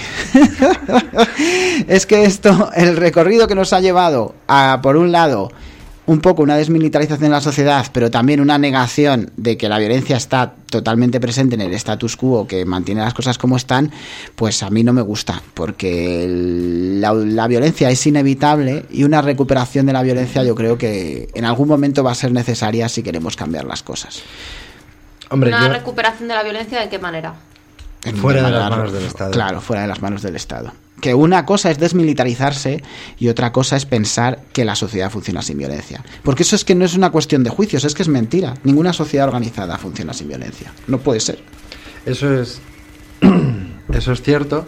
B: Es que esto, el recorrido que nos ha llevado a, por un lado, un poco una desmilitarización de la sociedad, pero también una negación de que la violencia está totalmente presente en el status quo que mantiene las cosas como están, pues a mí no me gusta, porque el, la, la violencia es inevitable y una recuperación de la violencia yo creo que en algún momento va a ser necesaria si queremos cambiar las cosas.
C: Hombre,
E: ¿Una
C: yo...
E: recuperación de la violencia de qué manera?
C: Fuera de las
B: manera-
C: manos del Estado.
B: Claro, fuera de las manos del Estado. Que una cosa es desmilitarizarse y otra cosa es pensar que la sociedad funciona sin violencia. Porque eso es que no es una cuestión de juicios, es que es mentira. Ninguna sociedad organizada funciona sin violencia. No puede ser.
C: Eso es eso es cierto.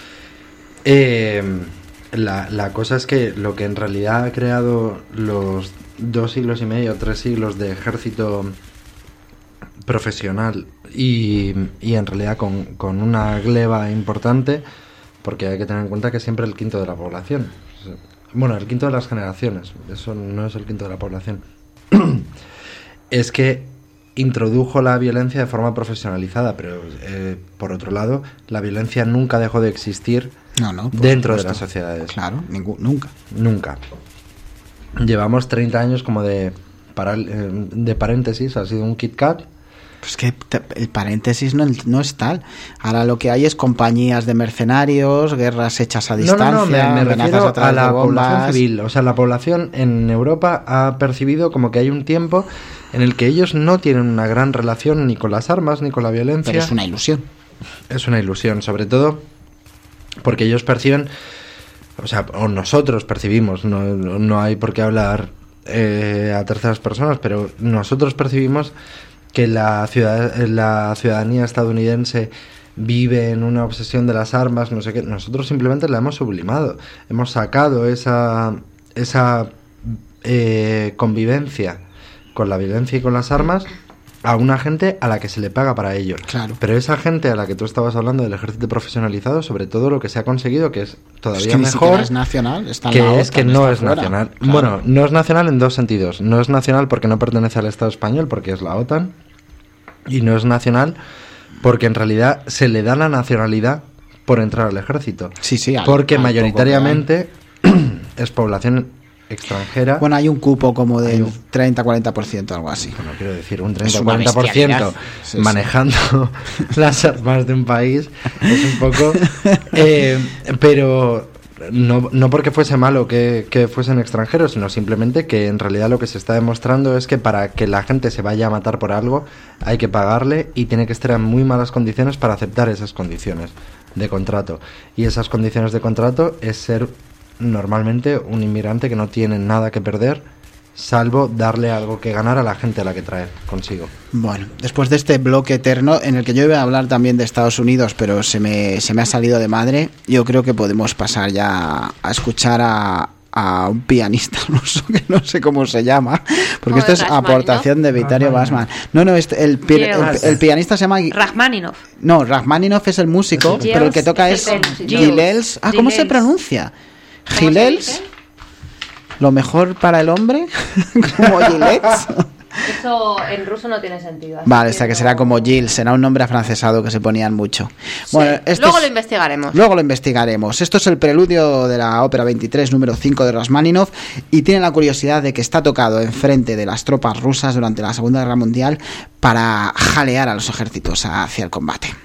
C: Eh, la, la cosa es que lo que en realidad ha creado los dos siglos y medio, tres siglos de ejército profesional y, y en realidad con, con una gleba importante, porque hay que tener en cuenta que siempre el quinto de la población, bueno, el quinto de las generaciones, eso no es el quinto de la población, es que introdujo la violencia de forma profesionalizada, pero eh, por otro lado, la violencia nunca dejó de existir
B: No, no. por
C: dentro de
B: supuesto.
C: las sociedades.
B: Claro, ningún, nunca.
C: Nunca. Llevamos treinta años como de, paral- eh, de paréntesis, ha sido un Kit Kat.
B: Pues que te- el paréntesis no, no es tal. Ahora lo que hay es compañías de mercenarios, guerras hechas a
C: No,
B: distancia,
C: no, no, me, me
B: amenazas
C: refiero
B: través
C: a la
B: de bombas.
C: población civil. O sea, la población en Europa ha percibido como que hay un tiempo en el que ellos no tienen una gran relación ni con las armas ni con la violencia.
B: Pero es una ilusión.
C: Es una ilusión, sobre todo porque ellos perciben, o sea, o nosotros percibimos, no, no hay por qué hablar eh, a terceras personas, pero nosotros percibimos que la, ciudad, la ciudadanía estadounidense vive en una obsesión de las armas, no sé qué. Nosotros simplemente la hemos sublimado, hemos sacado esa, esa eh, convivencia con la violencia y con las armas a una gente a la que se le paga para ello.
B: Claro.
C: Pero esa gente a la que tú estabas hablando del ejército profesionalizado, sobre todo lo que se ha conseguido, que es todavía
B: Es que ni
C: mejor,
B: siquiera es nacional, está en
C: que
B: la
C: es que
B: OTAN,
C: no
B: está
C: es
B: fuera.
C: nacional.
B: Claro.
C: Bueno, no es nacional en dos sentidos. No es nacional porque no pertenece al Estado español, porque es la OTAN, y no es nacional porque en realidad se le da la nacionalidad por entrar al ejército.
B: Sí, sí, al-
C: porque
B: al poco
C: mayoritariamente es población extranjera.
B: Bueno, hay un cupo como
C: Hay
B: del
C: un-
B: treinta a cuarenta por ciento, algo así.
C: Bueno, quiero decir, un
B: Es
C: treinta o
B: una
C: cuarenta por ciento
B: bestialidad. Sí, sí.
C: manejando las armas de un país es un poco... eh, pero no, no porque fuese malo que, que fuesen extranjeros, sino simplemente que en realidad lo que se está demostrando es que para que la gente se vaya a matar por algo hay que pagarle y tiene que estar en muy malas condiciones para aceptar esas condiciones de contrato. Y esas condiciones de contrato es ser normalmente un inmigrante que no tiene nada que perder, salvo darle algo que ganar a la gente a la que trae consigo.
B: Bueno, después de este bloque eterno, en el que yo iba a hablar también de Estados Unidos, pero se me, se me ha salido de madre, yo creo que podemos pasar ya a escuchar a, a un pianista ruso, que no sé cómo se llama, porque esto es
E: Rachmaninoff.
B: aportación de Vitario Basman. No, no, este, el, pi- el,
F: Gilles.
B: el pianista se llama... Gui-
F: Rachmaninoff.
B: No, Rachmaninoff es el músico,
F: Gilles
B: pero el que toca
F: es
B: es
F: el músico.
B: Gilels. Ah, ¿cómo se
F: Gilels.
B: pronuncia?
E: ¿Cómo se
B: Gilels.
E: dice?
B: Lo mejor para el hombre, como Gilets.
E: Eso en ruso no tiene sentido. así
B: Vale, o sea que
E: no-
B: será como Gilles, será un nombre afrancesado que se ponían mucho.
E: Sí.
B: Bueno, esto
E: Luego
B: es-
E: lo investigaremos.
B: Luego lo investigaremos. Esto es el preludio de la ópera veintitrés, número cinco de Rachmaninoff, y tiene la curiosidad de que está tocado enfrente de las tropas rusas durante la Segunda Guerra Mundial para jalear a los ejércitos hacia el combate.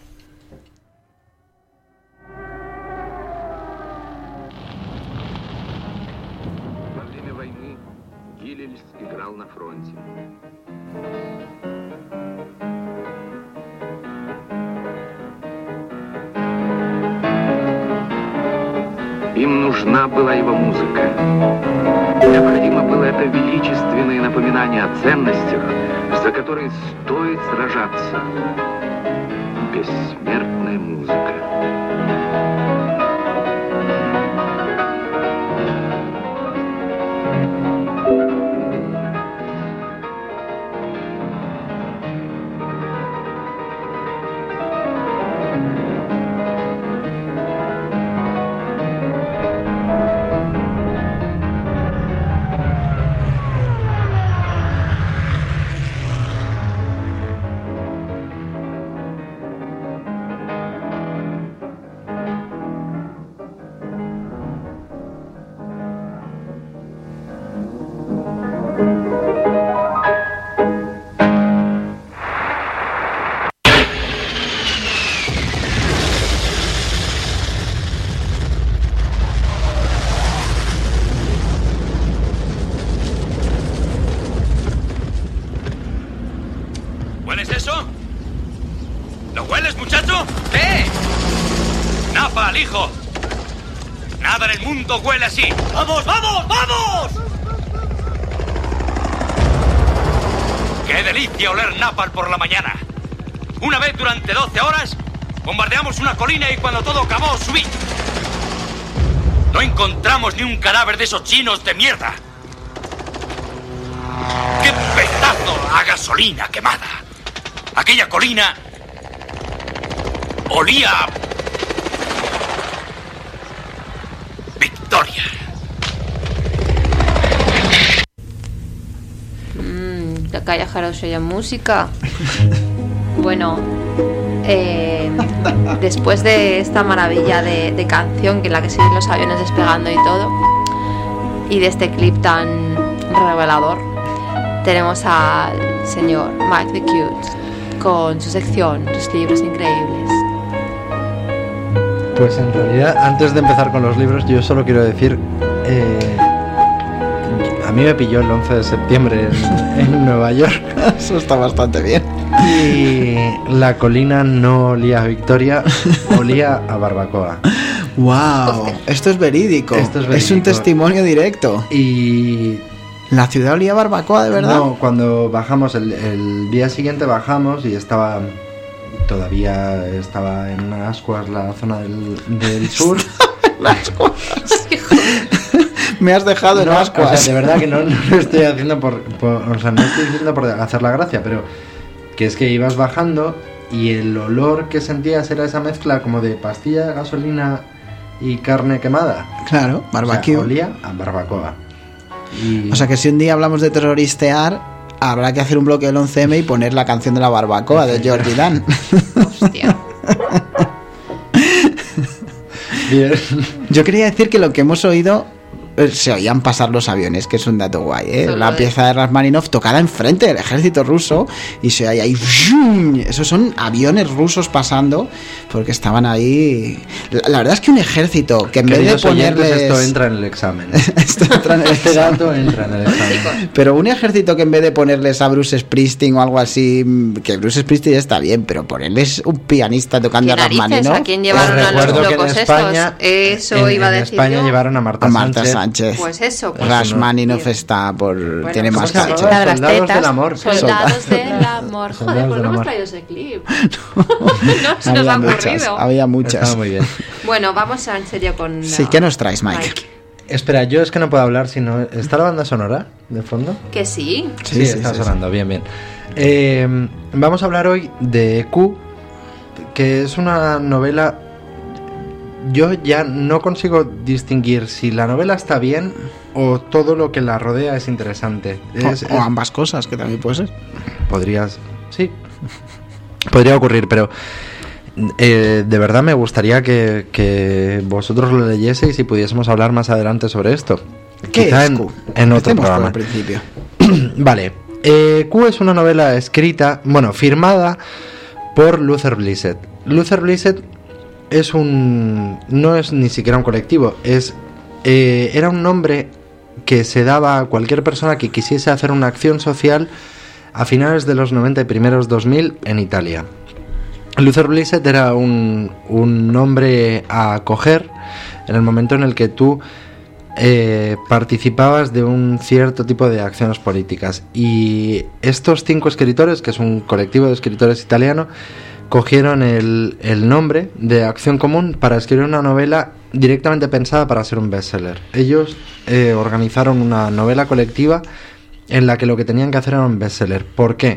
H: Во время войны Гиллельс играл на фронте. Им нужна была его музыка. Необходимо было это величественное напоминание о ценностях, за которые стоит сражаться. Бессмертная музыка.
I: ¿Hueles eso? ¿Lo hueles, muchacho? ¿Qué? ¡Napalm, hijo! Nada en el mundo huele así. ¡Vamos, vamos, vamos! ¡Qué delicia oler napalm por la mañana! Una vez durante doce horas, bombardeamos una colina y cuando todo acabó, subí. No encontramos ni un cadáver de esos chinos de mierda. ¡Qué pedazo a gasolina quemada! Aquella colina olía a victoria.
E: Mm, такая хорошая música. Bueno, eh, después de esta maravilla de, de canción que en la que siguen los aviones despegando y todo, y de este clip tan revelador, tenemos al señor Mike the Cute con su sección Los libros increíbles.
C: Pues en realidad, antes de empezar con los libros, yo solo quiero decir, eh, a mí me pilló el once de septiembre en, en Nueva York
B: Eso está bastante bien.
C: y la colina no olía a victoria, olía a barbacoa.
B: ¡Wow! Esto es verídico.
C: Esto es
B: Es un
C: verídico.
B: testimonio directo.
C: Y
B: ¿La ciudad olía a barbacoa, de verdad?
C: no, cuando bajamos, el, el día siguiente bajamos y estaba, todavía estaba en ascuas la zona del, del sur.
B: Las cosas. Me has dejado en
C: No,
B: ascuas.
C: o sea, de verdad que no, no lo estoy haciendo por, por- o sea, no estoy diciendo por hacer la gracia, pero que es que ibas bajando y el olor que sentías era esa mezcla como de pastilla de gasolina y carne quemada.
B: Claro, barbecue.
C: O sea, olía a barbacoa. Y...
B: O sea que si un día hablamos de terroristear, habrá que hacer un bloque del once eme y poner la canción de la barbacoa de Jordi Dan.
E: Hostia.
C: Bien.
B: Yo quería decir que lo que hemos oído eh, se oían pasar los aviones, que es un dato guay, ¿eh?
E: Solo
B: La
E: de-
B: pieza de Rachmaninoff tocada enfrente del ejército ruso y se oía ahí ¡zum! Esos son aviones rusos pasando porque estaban ahí. La, la verdad es que un ejército que en
C: Queridos
B: vez de
C: oyentes,
B: ponerles
C: esto entra en el examen.
B: Esto entra en el
C: Este
B: examen.
C: dato entra en el examen.
B: Pero un ejército que en vez de ponerles a Bruce Springsteen o algo así, que Bruce Springsteen está bien, pero ponerles un pianista tocando
E: ¿Qué
B: a
E: narices?
B: Rachmaninoff.
E: ¿A quién llevaron
C: Os
E: a los
C: recuerdo que en
E: locos
C: España,
E: estos? Eso
C: en,
E: iba a
C: en
E: decir
C: España
E: yo.
C: llevaron a Marta,
B: A Marta
C: Sánchez.
B: Sánchez.
E: Pues eso, pues
B: Rachmaninoff está por. tiene
C: ¿Cómo
B: más
C: se llamaba?
B: caché.
F: La de las
C: Soldados
F: tetas.
C: del amor.
E: Soldados del amor. Joder,
C: Soldados
E: pues
C: del
E: no hemos
C: amor.
E: traído ese clip. no se nos
B: Había
E: ha
B: muchas,
E: ocurrido.
B: había muchas.
C: Estaba muy bien.
E: Bueno, vamos en serio con...
B: Sí,
E: la-
B: ¿qué nos traes, Mike?
C: Espera, yo es que no puedo hablar si no... ¿Está la banda sonora de fondo?
E: Que sí.
C: Sí,
B: Sí, sí,
C: está
B: sí,
C: sonando, bien, bien. Eh, vamos a hablar hoy de Q, que es una novela... Yo ya no consigo distinguir si la novela está bien o todo lo que la rodea es interesante. Es-
B: o,
C: es-
B: o ambas cosas, que también puede ser.
C: Podrías... Sí. Podría ocurrir, pero... eh, de verdad me gustaría que, que vosotros lo leyeseis y pudiésemos hablar más adelante sobre esto.
B: ¿Qué
C: Quizá
B: es
C: en,
B: Q?
C: en otro
B: Empecemos por
C: programa.
B: el principio.
C: Vale. Eh, Q es una novela escrita, bueno, firmada por Luther Blissett. Luther Blissett es un... no es ni siquiera un colectivo, es... eh, era un nombre que se daba a cualquier persona que quisiese hacer una acción social a finales de los noventa y primeros dos mil en Italia. Luther Blissett era un, un nombre a acoger en el momento en el que tú eh, participabas de un cierto tipo de acciones políticas. Y estos cinco escritores, que es un colectivo de escritores italiano, cogieron el, el nombre de Acción Común para escribir una novela directamente pensada para ser un bestseller. Ellos eh, organizaron una novela colectiva en la que lo que tenían que hacer era un bestseller. ¿Por qué?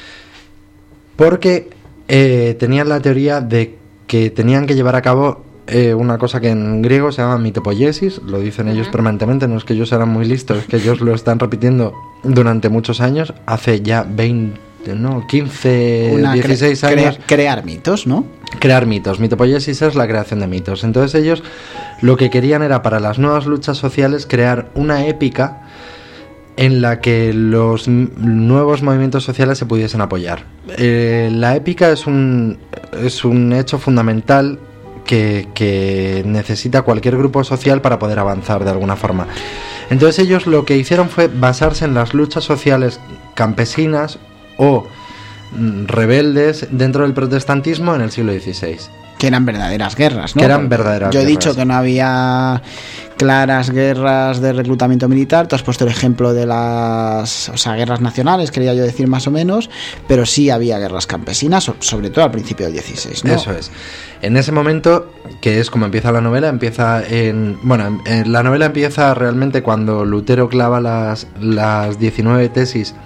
C: Porque eh, tenían la teoría de que tenían que llevar a cabo eh, una cosa que en griego se llama mitopoiesis, lo dicen ellos permanentemente, no es que ellos eran muy listos, es que ellos lo están repitiendo durante muchos años, hace ya veinte, no, quince,
B: Una cre-
C: dieciséis
B: crea-
C: años.
B: crear mitos, ¿no?
C: Crear mitos. Mitopoiesis es la creación de mitos. Entonces ellos lo que querían era para las nuevas luchas sociales crear una épica en la que los m- nuevos movimientos sociales se pudiesen apoyar. Eh, la épica es un, es un hecho fundamental que, que necesita cualquier grupo social para poder avanzar de alguna forma. Entonces ellos lo que hicieron fue basarse en las luchas sociales campesinas o mm, rebeldes dentro del protestantismo en el siglo dieciséis.
B: Que eran verdaderas guerras, ¿no?
C: Que eran verdaderas
B: Yo he
C: guerras.
B: dicho que no había claras guerras de reclutamiento militar. Tú has puesto el ejemplo de las, o sea, guerras nacionales, quería yo decir más o menos, pero sí había guerras campesinas, so- sobre todo al principio del dieciséis, ¿no?
C: Eso es. En ese momento, que es como empieza la novela, empieza en... Bueno, en- en- la novela empieza realmente cuando Lutero clava las, las diecinueve tesis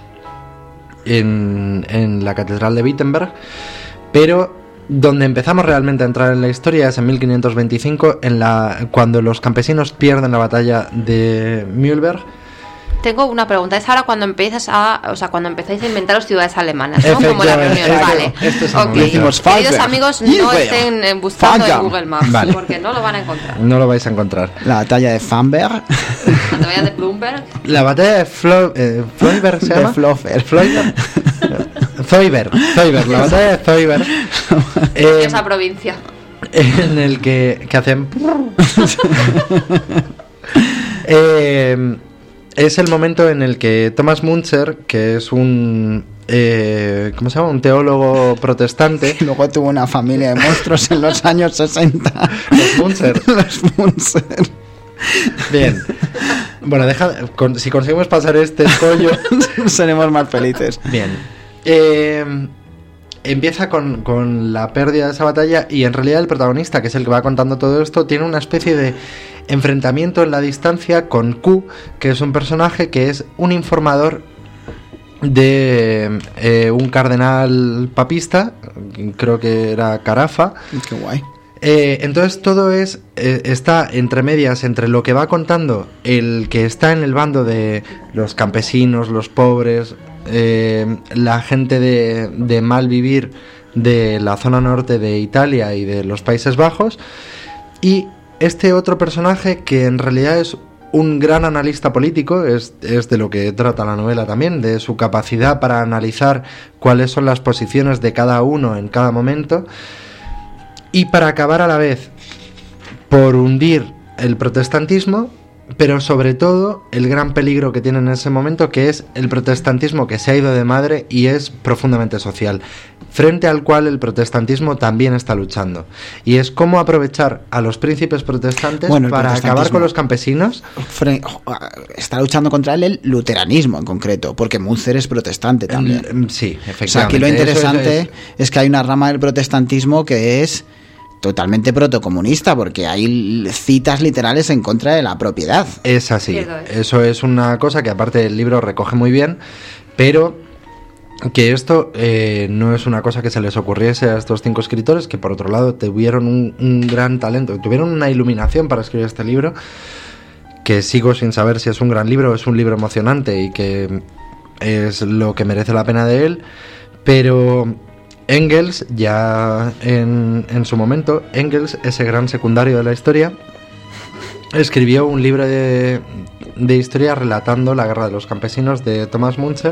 C: en, en la catedral de Wittenberg, pero donde empezamos realmente a entrar en la historia es en mil quinientos veinticinco, en la, cuando los campesinos pierden la batalla de Mühlberg.
E: Tengo una pregunta. Es ahora cuando empiezas a, o sea, cuando empezáis a inventaros ciudades alemanas, ¿no? Como la
C: Efectivamente,
E: reunión,
C: esto-
E: vale.
C: esto es el
E: Ok.
C: momento.
B: Decimos
E: Queridos
B: Falber.
E: amigos, no
B: Falber.
E: estén eh, buscando en
B: Falber.
E: Google Maps,
C: Vale.
E: porque no lo van a encontrar.
C: No lo vais a encontrar.
B: La batalla de Famberg,
E: Cuando vayan de Bloomberg,
C: La batalla de Flo, eh, Fleuberg se
B: de
C: llama.
B: Floffer.
C: Fleuberg. Zoiber, Zoiber, la batalla de Zoiber, eh,
E: esa provincia.
C: en el que, que hacen eh, es el momento en el que Thomas Müntzer, que es un eh, ¿cómo se llama? Un teólogo protestante.
B: Y luego tuvo una familia de monstruos en los años sesenta.
C: Los Müntzer.
B: Los Munzer.
C: Bien. Bueno, deja, con- si conseguimos pasar este escollo.
B: Seremos más felices.
C: Bien. Eh, empieza con, con la pérdida de esa batalla y en realidad el protagonista, que es el que va contando todo esto, tiene una especie de enfrentamiento en la distancia con Q, que es un personaje que es un informador de eh, un cardenal papista, creo que era Carafa.
B: Qué guay.
C: Eh, entonces todo es eh, está entre medias entre lo que va contando el que está en el bando de los campesinos, los pobres, eh, la gente de, de mal vivir de la zona norte de Italia y de los Países Bajos, y este otro personaje que en realidad es un gran analista político, es, es de lo que trata la novela también, de su capacidad para analizar cuáles son las posiciones de cada uno en cada momento, y para acabar a la vez por hundir el protestantismo, pero sobre todo el gran peligro que tiene en ese momento, que es el protestantismo que se ha ido de madre y es profundamente social, frente al cual el protestantismo también está luchando. Y es cómo aprovechar a los príncipes protestantes
B: Bueno, el
C: para acabar
B: protestantismo.
C: con los campesinos.
B: Fre- Está luchando contra él el luteranismo en concreto, porque Münzer es protestante también.
C: Mm, Sí, efectivamente.
B: O sea, aquí lo
C: Eso es-
B: interesante
C: es-
B: es, que hay una rama del protestantismo que es totalmente protocomunista, porque hay citas literales en contra de la propiedad.
C: Es así.
E: Cierto es.
C: Eso es una cosa que aparte el libro recoge muy bien, pero que esto eh, no es una cosa que se les ocurriese a estos cinco escritores, que por otro lado tuvieron un, un gran talento, tuvieron una iluminación para escribir este libro, que sigo sin saber si es un gran libro o es un libro emocionante y que es lo que merece la pena de él, pero Engels, ya en, en su momento, Engels, ese gran secundario de la historia, escribió un libro de, de historia relatando la guerra de los campesinos de Thomas Münzer,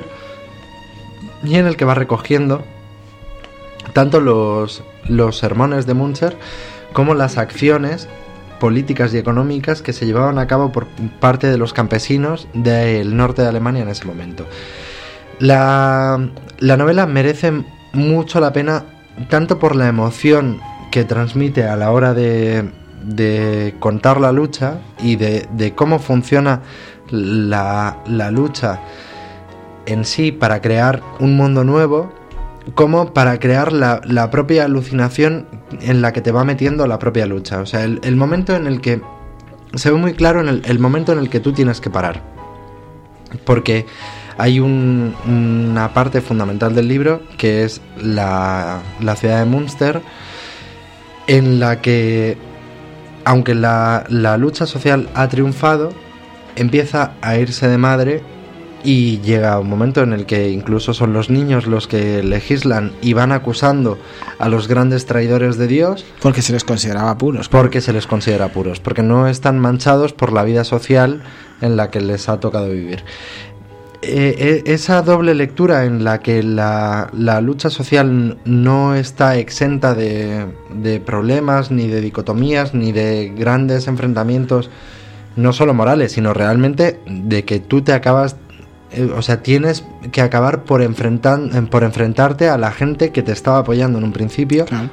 C: y en el que va recogiendo tanto los, los sermones de Münzer como las acciones políticas y económicas que se llevaban a cabo por parte de los campesinos del norte de Alemania en ese momento. La, la novela merece mucho la pena, tanto por la emoción que transmite a la hora de, de contar la lucha y de, de cómo funciona la, la lucha en sí para crear un mundo nuevo, como para crear la, la propia alucinación en la que te va metiendo la propia lucha. O sea, el, el momento en el que se ve muy claro en el, el momento en el que tú tienes que parar, porque hay un, una parte fundamental del libro que es la, la ciudad de Münster, en la que, aunque la, la lucha social ha triunfado, empieza a irse de madre, y llega un momento en el que incluso son los niños los que legislan y van acusando a los grandes traidores de Dios,
B: Porque se les consideraba puros.
C: porque se les considera puros, porque no están manchados por la vida social en la que les ha tocado vivir. Eh, eh, esa doble lectura en la que la, la lucha social no está exenta de, de problemas, ni de dicotomías, ni de grandes enfrentamientos, no solo morales, sino realmente de que tú te acabas, eh, o sea, tienes que acabar por, enfrentar, por enfrentarte a la gente que te estaba apoyando en un principio.
B: Claro.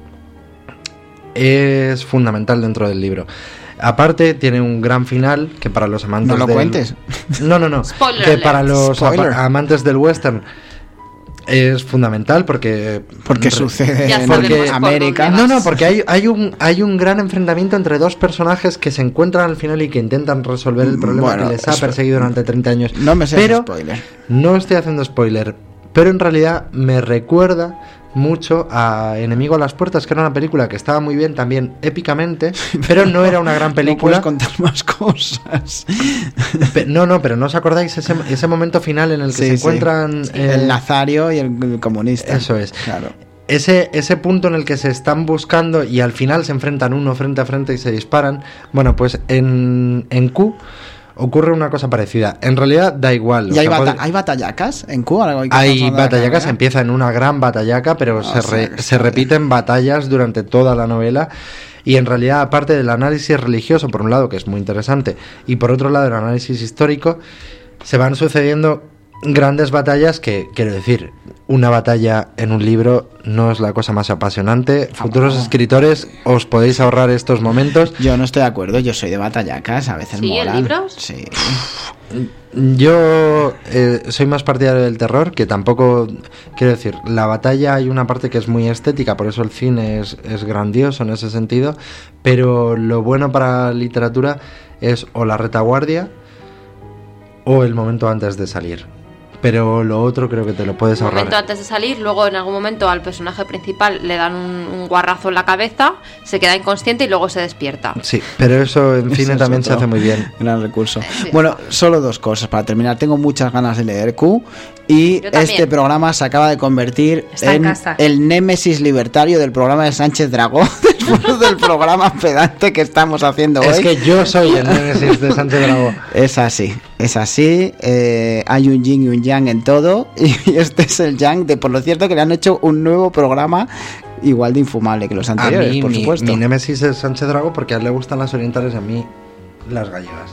C: Es fundamental dentro del libro. Aparte tiene un gran final que para los amantes
B: No lo
C: del...
B: cuentes.
C: No, no, no.
E: Spoiler
C: que
E: alert.
C: para los
B: Spoiler.
C: apa- amantes del western es fundamental porque
B: Porque
C: re-
B: sucede
E: Ya
B: en
E: sabemos por
B: América.
E: dónde
C: No,
E: vas.
C: no, porque hay, hay un hay un gran enfrentamiento entre dos personajes que se encuentran al final y que intentan resolver el problema
B: Bueno,
C: que les ha
B: eso-
C: perseguido durante treinta años.
B: No me seas
C: Pero
B: spoiler.
C: no estoy haciendo spoiler, pero en realidad me recuerda mucho a Enemigo a las Puertas, que era una película que estaba muy bien también épicamente, pero no era una gran
B: No puedes
C: película.
B: contar más cosas.
C: Pe- No, no, pero ¿no os acordáis ese, ese momento final en el que
B: Sí,
C: se
B: sí.
C: encuentran... eh,
B: El nazario y el, el comunista.
C: Eso es.
B: Claro.
C: Ese, ese punto en el que se están buscando y al final se enfrentan uno frente a frente y se disparan. Bueno, pues en, en Q ocurre una cosa parecida. En realidad da igual.
B: ¿Y
C: o
B: hay,
C: sea,
B: bata-
C: pod-
B: hay batallacas en Cuba? Algo que estamos
C: hay
B: hablando de la
C: batallacas,
B: carrera.
C: empieza en una gran batallaca, pero
B: Ah,
C: se,
B: o sea,
C: re-
B: que
C: se
B: está bien.
C: repiten batallas durante toda la novela. Y en realidad, aparte del análisis religioso, por un lado, que es muy interesante, y por otro lado, el análisis histórico, se van sucediendo grandes batallas que, quiero decir, una batalla en un libro no es la cosa más apasionante. Futuros
B: no.
C: escritores, os podéis ahorrar estos momentos.
B: Yo no estoy de acuerdo, yo soy de batallacas, a veces
E: ¿Sí, en
B: molan.
E: libros?
B: Sí.
C: Yo eh, soy más partidario del terror, que tampoco, quiero decir, la batalla hay una parte que es muy estética, por eso el cine es, es grandioso en ese sentido, pero lo bueno para la literatura es o la retaguardia o el momento antes de salir, pero lo otro creo que te lo puedes
E: Un
C: ahorrar.
E: momento antes de salir, luego en algún momento al personaje principal le dan un, un guarrazo en la cabeza, se queda inconsciente y luego se despierta.
C: Sí, pero eso en
B: Eso
C: cine
B: es
C: también se
B: otro
C: hace muy bien.
B: Gran recurso.
E: Sí.
B: Bueno, solo dos cosas para terminar. Tengo muchas ganas de leer Q y
E: Yo también.
B: este programa se acaba de convertir
F: Está en
B: en
F: casa.
B: el némesis libertario del programa de Sánchez Dragó después del programa pedante que estamos haciendo
C: Es
B: hoy.
C: que yo soy el némesis de Sánchez Dragó.
B: Es así, es así. eh, hay un yin y un yang en todo. Y este es el yang de, por lo cierto, que le han hecho un nuevo programa igual de infumable que los
C: A
B: anteriores,
C: mí,
B: por
C: mi,
B: supuesto.
C: mi némesis es Sánchez Dragó porque a él le gustan las orientales y a mí las gallegas.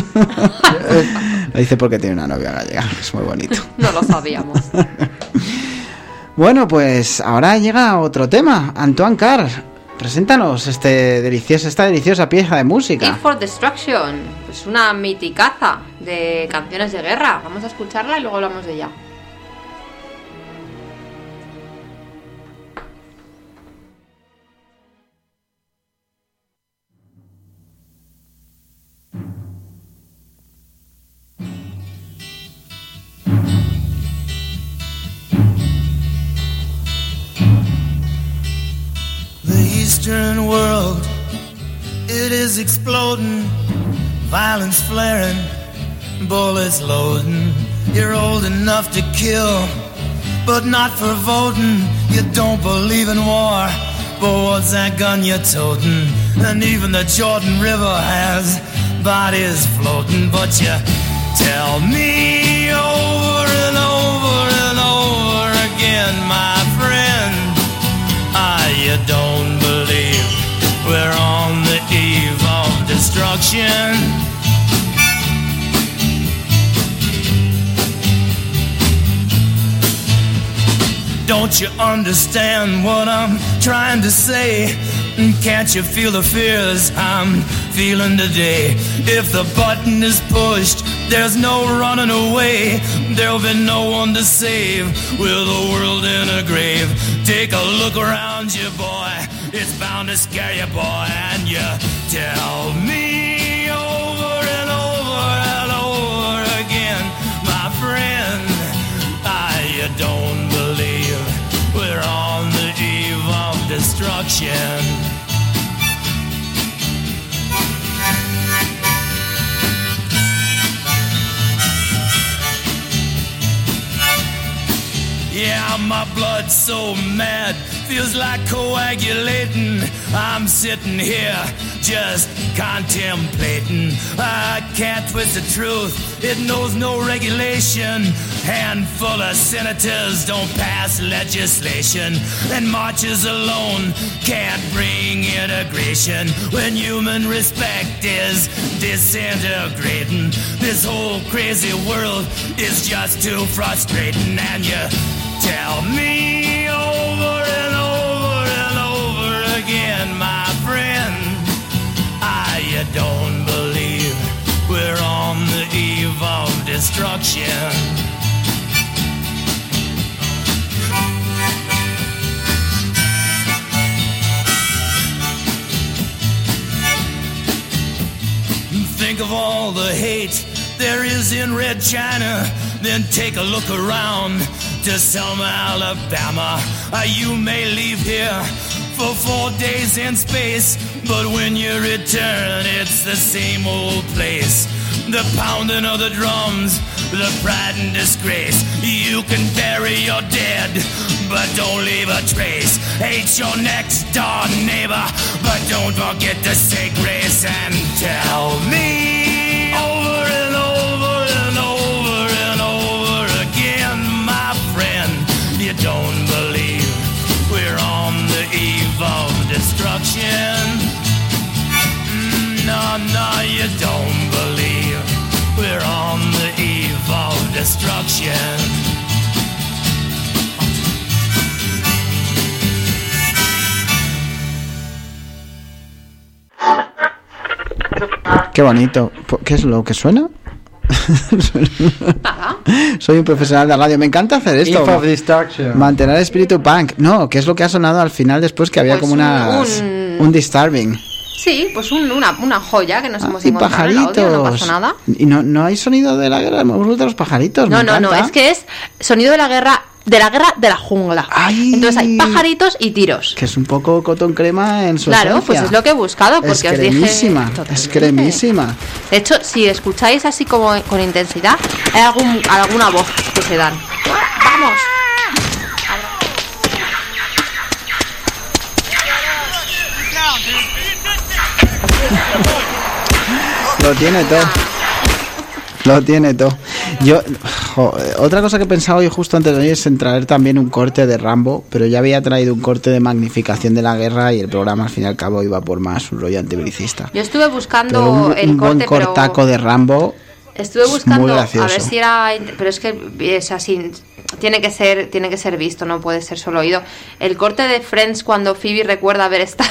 B: Lo dice porque tiene una novia gallega, es muy bonito.
E: No lo sabíamos.
B: Bueno, pues ahora llega otro tema. Antoine Carr, preséntanos este delicioso, esta deliciosa pieza de
E: Team
B: música.
E: for Destruction, pues una miticaza de canciones de guerra. Vamos a escucharla y luego hablamos de ella.
J: The Eastern world, it is exploding, violence flaring, bullets loading. You're old enough to kill, but not for voting. You don't believe in war, but what's that gun you're toting? And even the Jordan River has bodies floating, but you tell me over and over and over again, my friend, ah, you don't believe we're on the eve of destruction. Don't you understand what I'm trying to say? Can't you feel the fears I'm feeling today? If the button is pushed, there's no running away. There'll be no one to save with the world in a grave. Take a look around you, boy. It's bound to scare you, boy. And you tell me over and over and over again, my friend, ah, you don't believe we're on the eve of destruction. Yeah, my blood's so mad, feels like coagulating. I'm sitting here just contemplating. I can't twist the truth, it knows no regulation. Handful of senators don't pass legislation, and marches alone can't bring integration. When human respect is disintegrating, this whole crazy world is just too frustrating. And you tell me over and over and over again, my friend, ah, you don't believe we're on the eve of destruction. Think of all the hate there is in Red China, then take a look around to Selma, Alabama. Uh, you may leave here for four days in space, but when you return, it's the same old place. The pounding of the drums, the pride and disgrace. You can bury your dead, but don't leave a trace. Hate your next door neighbor, but don't forget to say grace. And tell me over and over and over and over again, my friend, you don't believe we're on the eve of destruction. Mm, no, no, you don't believe we're on the eve of destruction.
B: Qué bonito. ¿Qué es lo que suena?
E: Nada.
B: Soy un profesional de radio. Me encanta hacer esto.
C: Eve of Destruction.
B: Mantener el espíritu punk. No, que es lo que ha sonado al final después, que había
E: Pues
B: como unas...
E: un-
B: Un disturbing.
E: Sí, pues un- una, una joya que nos
B: Ah,
E: hemos
B: y
E: encontrado en el
B: pajaritos.
E: audio, no pasa nada.
B: Y no, no hay sonido de la guerra de los pajaritos.
E: No,
B: me
E: no, no,
B: encanta.
E: es que es sonido de la guerra, de la guerra de la jungla.
B: Ay.
E: Entonces hay pajaritos y tiros.
B: Que es un poco cotón crema en su
E: Claro,
B: esencia.
E: pues es lo que he buscado, porque
B: es
E: os dije...
B: cremísima, es
E: Totalmente.
B: cremísima.
E: De hecho, si escucháis así como con intensidad, hay algún, alguna voz que se dan. ¡Vamos!
B: Lo tiene todo. Lo tiene todo. Yo, jo, otra cosa que he pensado hoy justo antes de hoy es en traer también un corte de Rambo, pero ya había traído un corte de magnificación de la guerra y el programa al fin y al cabo iba por más un rollo antibelicista.
E: Yo estuve buscando
B: Pero un,
E: el
B: un buen
E: corte,
B: cortaco
E: pero
B: de Rambo.
E: estuve
B: es
E: buscando
B: muy
E: a
B: gracioso.
E: ver si era, int- pero es que es así, tiene que ser, tiene que ser visto, no puede ser solo oído. El corte de Friends cuando Phoebe recuerda haber estado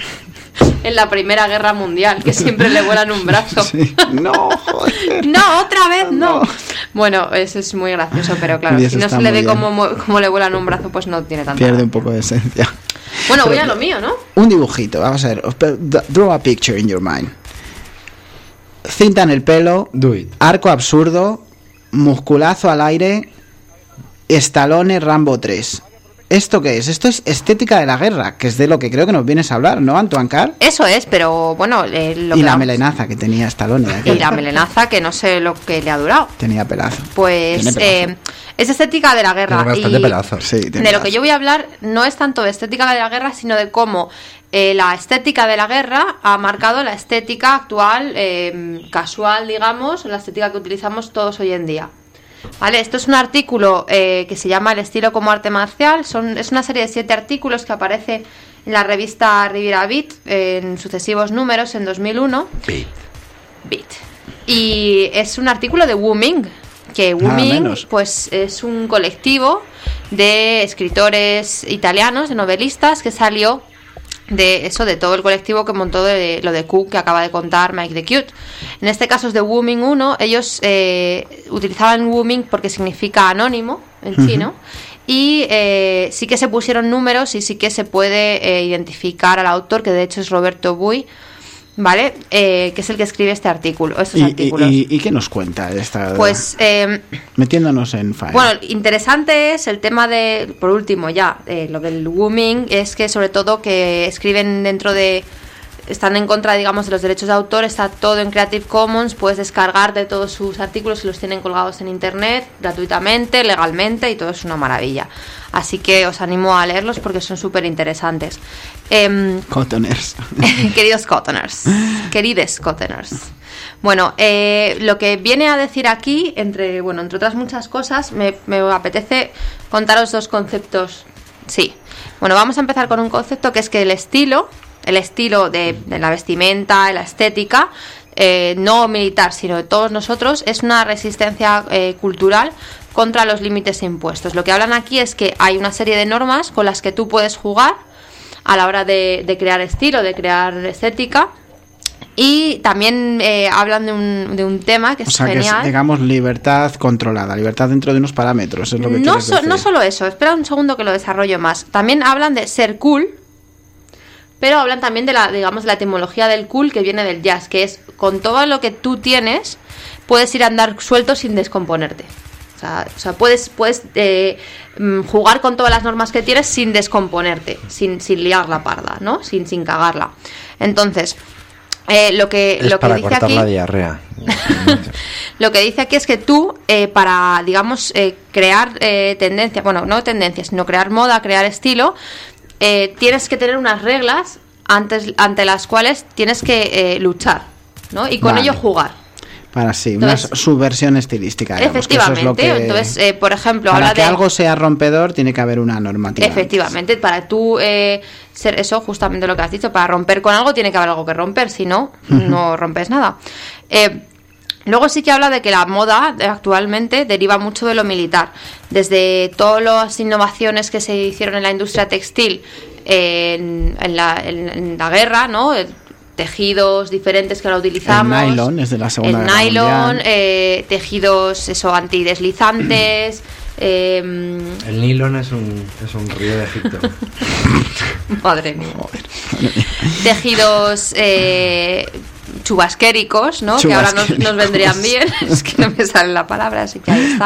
E: en la Primera Guerra Mundial, que siempre le vuelan un brazo.
B: Sí. No, joder.
E: No, otra vez no.
B: No.
E: Bueno, eso es muy gracioso, pero claro,
B: Y eso
E: si no
B: está
E: se le
B: muy
E: ve
B: bien.
E: cómo, mu- cómo le vuelan un brazo, pues no tiene tanta
B: Pierde
E: gracia.
B: un poco de esencia.
E: Bueno, voy
B: Pero-
E: a lo mío, ¿no?
B: Un dibujito, vamos a ver. os pe- d- Draw a picture in your mind. Cinta en el pelo,
C: Do it.
B: arco absurdo, musculazo al aire, Stallone Rambo tres. ¿Esto qué es? Esto es estética de la guerra, que es de lo que creo que nos vienes a hablar, ¿no, Antoine Carr?
E: Eso es, pero bueno, eh, lo
B: Y
E: que
B: la
E: vamos-
B: melenaza que tenía Stallone. de
E: y
B: aquella.
E: la melenaza, que no sé lo que le ha durado.
B: Tenía pelazo.
E: Pues
B: Tiene pelazo.
E: eh, es estética de la guerra.
C: Tiene bastante
E: y
C: pelazo.
B: Sí, tiene
E: de lo
B: pelazo.
E: que yo voy a hablar no es tanto de estética de la guerra, sino de cómo eh, la estética de la guerra ha marcado la estética actual, eh, casual, digamos, la estética que utilizamos todos hoy en día. Vale, esto es un artículo eh, que se llama El estilo como arte marcial. Son, es una serie de siete artículos que aparece en la revista Riviera Beat eh, en sucesivos números en dos mil uno.
C: Beat.
E: Beat. Y es un artículo de Wu Ming, que Wu
B: Nada
E: Ming
B: menos.
E: pues es un colectivo de escritores italianos, de novelistas, que salió de eso, de todo el colectivo que montó de lo de Q que acaba de contar Mike the Cute. En este caso es de Wu Ming uno. Ellos eh, utilizaban Wu Ming porque significa anónimo en
B: Ujú.
E: chino. Y eh, sí que se pusieron números y sí que se puede eh, identificar al autor, que de hecho es Roberto Bui, ¿vale? Eh, que es el que escribe este artículo, estos
B: ¿Y,
E: artículos.
B: y, y, y qué nos cuenta de esta?
E: Pues, eh,
B: metiéndonos en faena.
E: bueno, interesante es el tema de, por último ya, eh, lo del Wu Ming, es que sobre todo que escriben dentro de, están en contra, digamos, de los derechos de autor, está todo en Creative Commons, puedes descargar de todos sus artículos y los tienen colgados en internet, gratuitamente, legalmente, y todo es una maravilla. Así que os animo a leerlos porque son súper interesantes. Em,
B: Cottoners.
E: queridos cottoners, querides cottoners. Bueno, eh, lo que viene a decir aquí, entre bueno, entre otras muchas cosas, me, me apetece contaros dos conceptos. Sí. Bueno, vamos a empezar con un concepto que es que el estilo, el estilo de, de la vestimenta, la estética, eh, no militar, sino de todos nosotros, es una resistencia eh, cultural contra los límites impuestos. Lo que hablan aquí es que hay una serie de normas con las que tú puedes jugar a la hora de, de crear estilo, de crear estética. Y también eh, hablan de un, de un tema que es
B: O sea, que
E: genial.
B: es, digamos, libertad controlada, libertad dentro de unos parámetros, es lo que
E: no,
B: quieres
E: so-
B: decir.
E: no solo eso, espera un segundo que lo desarrollo más. También hablan de ser cool, pero hablan también de la, digamos, la etimología del cool que viene del jazz, que es con todo lo que tú tienes, puedes ir a andar suelto sin descomponerte. O sea, o sea puedes, puedes eh, mm, jugar con todas las normas que tienes sin descomponerte, sin, sin liar la parda, ¿no? Sin, sin cagarla. Entonces, eh, lo que,
C: Es
E: lo que
C: para
E: dice
C: cortar
E: aquí...
C: la diarrea.
E: Lo que dice aquí es que tú, eh, para, digamos, eh, crear eh, tendencia, bueno, no tendencias, sino crear moda, crear estilo, eh, tienes que tener unas reglas antes, ante las cuales tienes que eh, luchar, ¿no? Y con
B: Vale.
E: ello jugar.
B: Para sí,
E: Entonces-
B: una subversión estilística. digamos, que eso es
E: Efectivamente.
B: lo que-
E: Entonces, eh, por ejemplo,
B: para
E: habla
B: que
E: de...
B: algo sea rompedor tiene que haber una normativa.
E: Efectivamente, para tú eh, ser eso, justamente lo que has dicho, para romper con algo tiene que haber algo que romper, si no, no rompes nada. Eh, luego sí que habla de que la moda eh, actualmente deriva mucho de lo militar, desde todas las innovaciones que se hicieron en la industria textil eh, en, en la, en- en la guerra, ¿no? Eh, tejidos diferentes que ahora utilizamos.
B: El nylon es de la Segunda
E: El
B: Guerra
E: nylon,
B: Mundial.
E: eh, tejidos eso antideslizantes, Eh,
C: El Nilón es un, es un río de Egipto.
E: Madre mía. Tejidos eh, chubasquéricos, ¿no? Que ahora nos, nos vendrían bien. Es que no me sale la palabra, así que ahí está.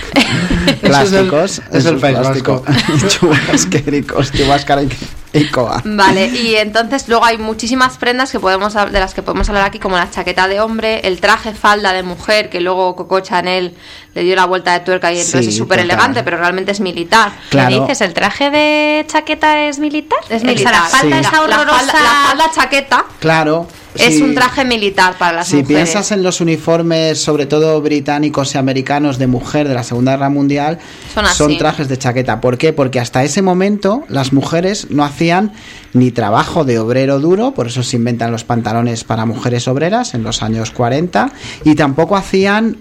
B: Plásticos.
C: Es el País Vasco.
B: Chubasquéricos, chubascara y coa.
E: Vale, y entonces luego hay muchísimas prendas que podemos de las que podemos hablar aquí, como la chaqueta de hombre, el traje falda de mujer, que luego Coco Chanel le dio la vuelta de tuerca y entonces
B: Sí,
E: es súper elegante, pero realmente es militar.
B: Claro.
F: ¿Qué dices? ¿El traje de chaqueta es militar?
E: Es
F: O sea,
E: militar.
F: la falda
B: Sí.
F: esa
E: La- la
F: horrorosa.
E: falda- la falda chaqueta
B: Claro.
E: es
B: sí.
E: un traje militar para las
B: Si
E: mujeres.
B: piensas en los uniformes, sobre todo británicos y americanos de mujer de la Segunda Guerra Mundial,
E: Son así.
B: trajes de chaqueta. ¿Por qué? Porque hasta ese momento las mujeres no hacían ni trabajo de obrero duro, por eso se inventan los pantalones para mujeres obreras en los años cuarenta, y tampoco hacían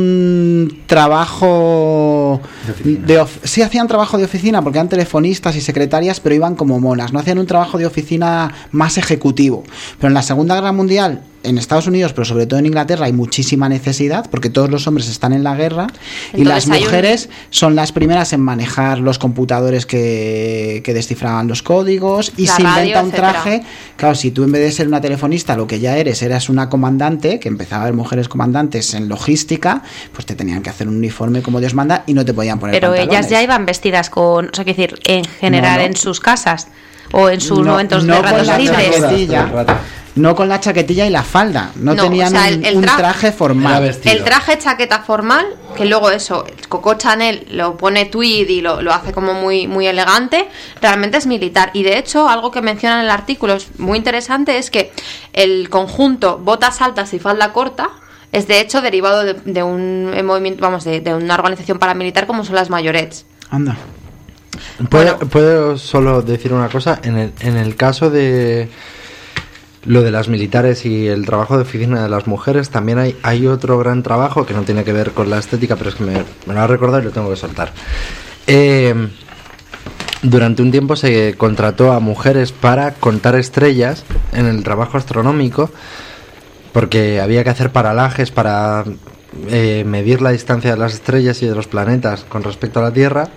B: un trabajo
C: De oficina.
B: de of- sí hacían trabajo de oficina porque eran telefonistas y secretarias, pero iban como monas, no hacían un trabajo de oficina más ejecutivo. Pero en la Segunda Guerra Mundial, en Estados Unidos, pero sobre todo en Inglaterra, hay muchísima necesidad porque todos los hombres están en la guerra y
E: Entonces
B: las
E: hay un-
B: mujeres son las primeras en manejar los computadores que, que descifraban los códigos, y
E: La
B: se
E: radio,
B: inventa un
E: etcétera.
B: traje. Claro, si tú en vez de ser una telefonista lo que ya eres, eras una comandante, que empezaba a haber mujeres comandantes en logística, pues te tenían que hacer un uniforme como Dios manda y no te podían poner
F: Pero ellas
B: pantalones.
F: ya iban vestidas con, o sea, quiero decir, en general
B: No, no.
F: en sus casas o en sus
B: No,
F: momentos
B: no
F: de
B: con
F: ratos
B: la
F: libres.
B: chaquetilla.
C: Todo el rato.
B: No con la chaquetilla y la falda, no,
E: No,
B: tenían
E: o sea, el-
B: un,
E: el
B: un
E: tra-
B: traje
C: Era
B: formal.
C: vestido.
E: El traje chaqueta formal, que luego eso, Coco Chanel lo pone tweed y lo, lo hace como muy, muy elegante, realmente es militar. Y de hecho, algo que mencionan en el artículo es muy interesante, es que el conjunto botas altas y falda corta es de hecho derivado de, de un eh, movimiento, vamos, de, de una organización paramilitar como son las mayorets.
B: Anda.
C: ¿Puedo,
E: Bueno.
C: puedo solo decir una cosa? En el, en el caso de lo de las militares y el trabajo de oficina de las mujeres, también hay, hay otro gran trabajo que no tiene que ver con la estética, pero es que me, me lo ha recordado y lo tengo que soltar. Eh, durante un tiempo se contrató a mujeres para contar estrellas en el trabajo astronómico, porque había que hacer paralajes para eh, medir la distancia de las estrellas y de los planetas con respecto a la Tierra.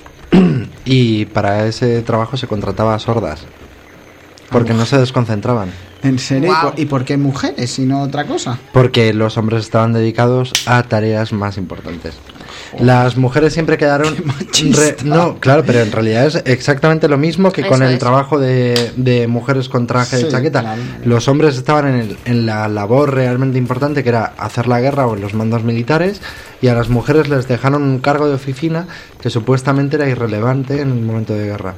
C: Y para ese trabajo se contrataba a sordas, porque no se desconcentraban,
B: ¿En serio?
E: Guau.
B: ¿Y por- ¿Y por qué mujeres y no otra cosa?
C: porque los hombres estaban dedicados a tareas más importantes. Las mujeres siempre quedaron...
B: machista.
C: no, claro, pero en realidad es exactamente lo mismo que
E: Eso
C: con el
E: es.
C: trabajo de, de mujeres con traje
B: Sí,
C: de chaqueta.
B: claro.
C: Los hombres estaban en, el- en la labor realmente importante, que era hacer la guerra o en los mandos militares, y a las mujeres les dejaron un cargo de oficina que supuestamente era irrelevante en el momento de guerra.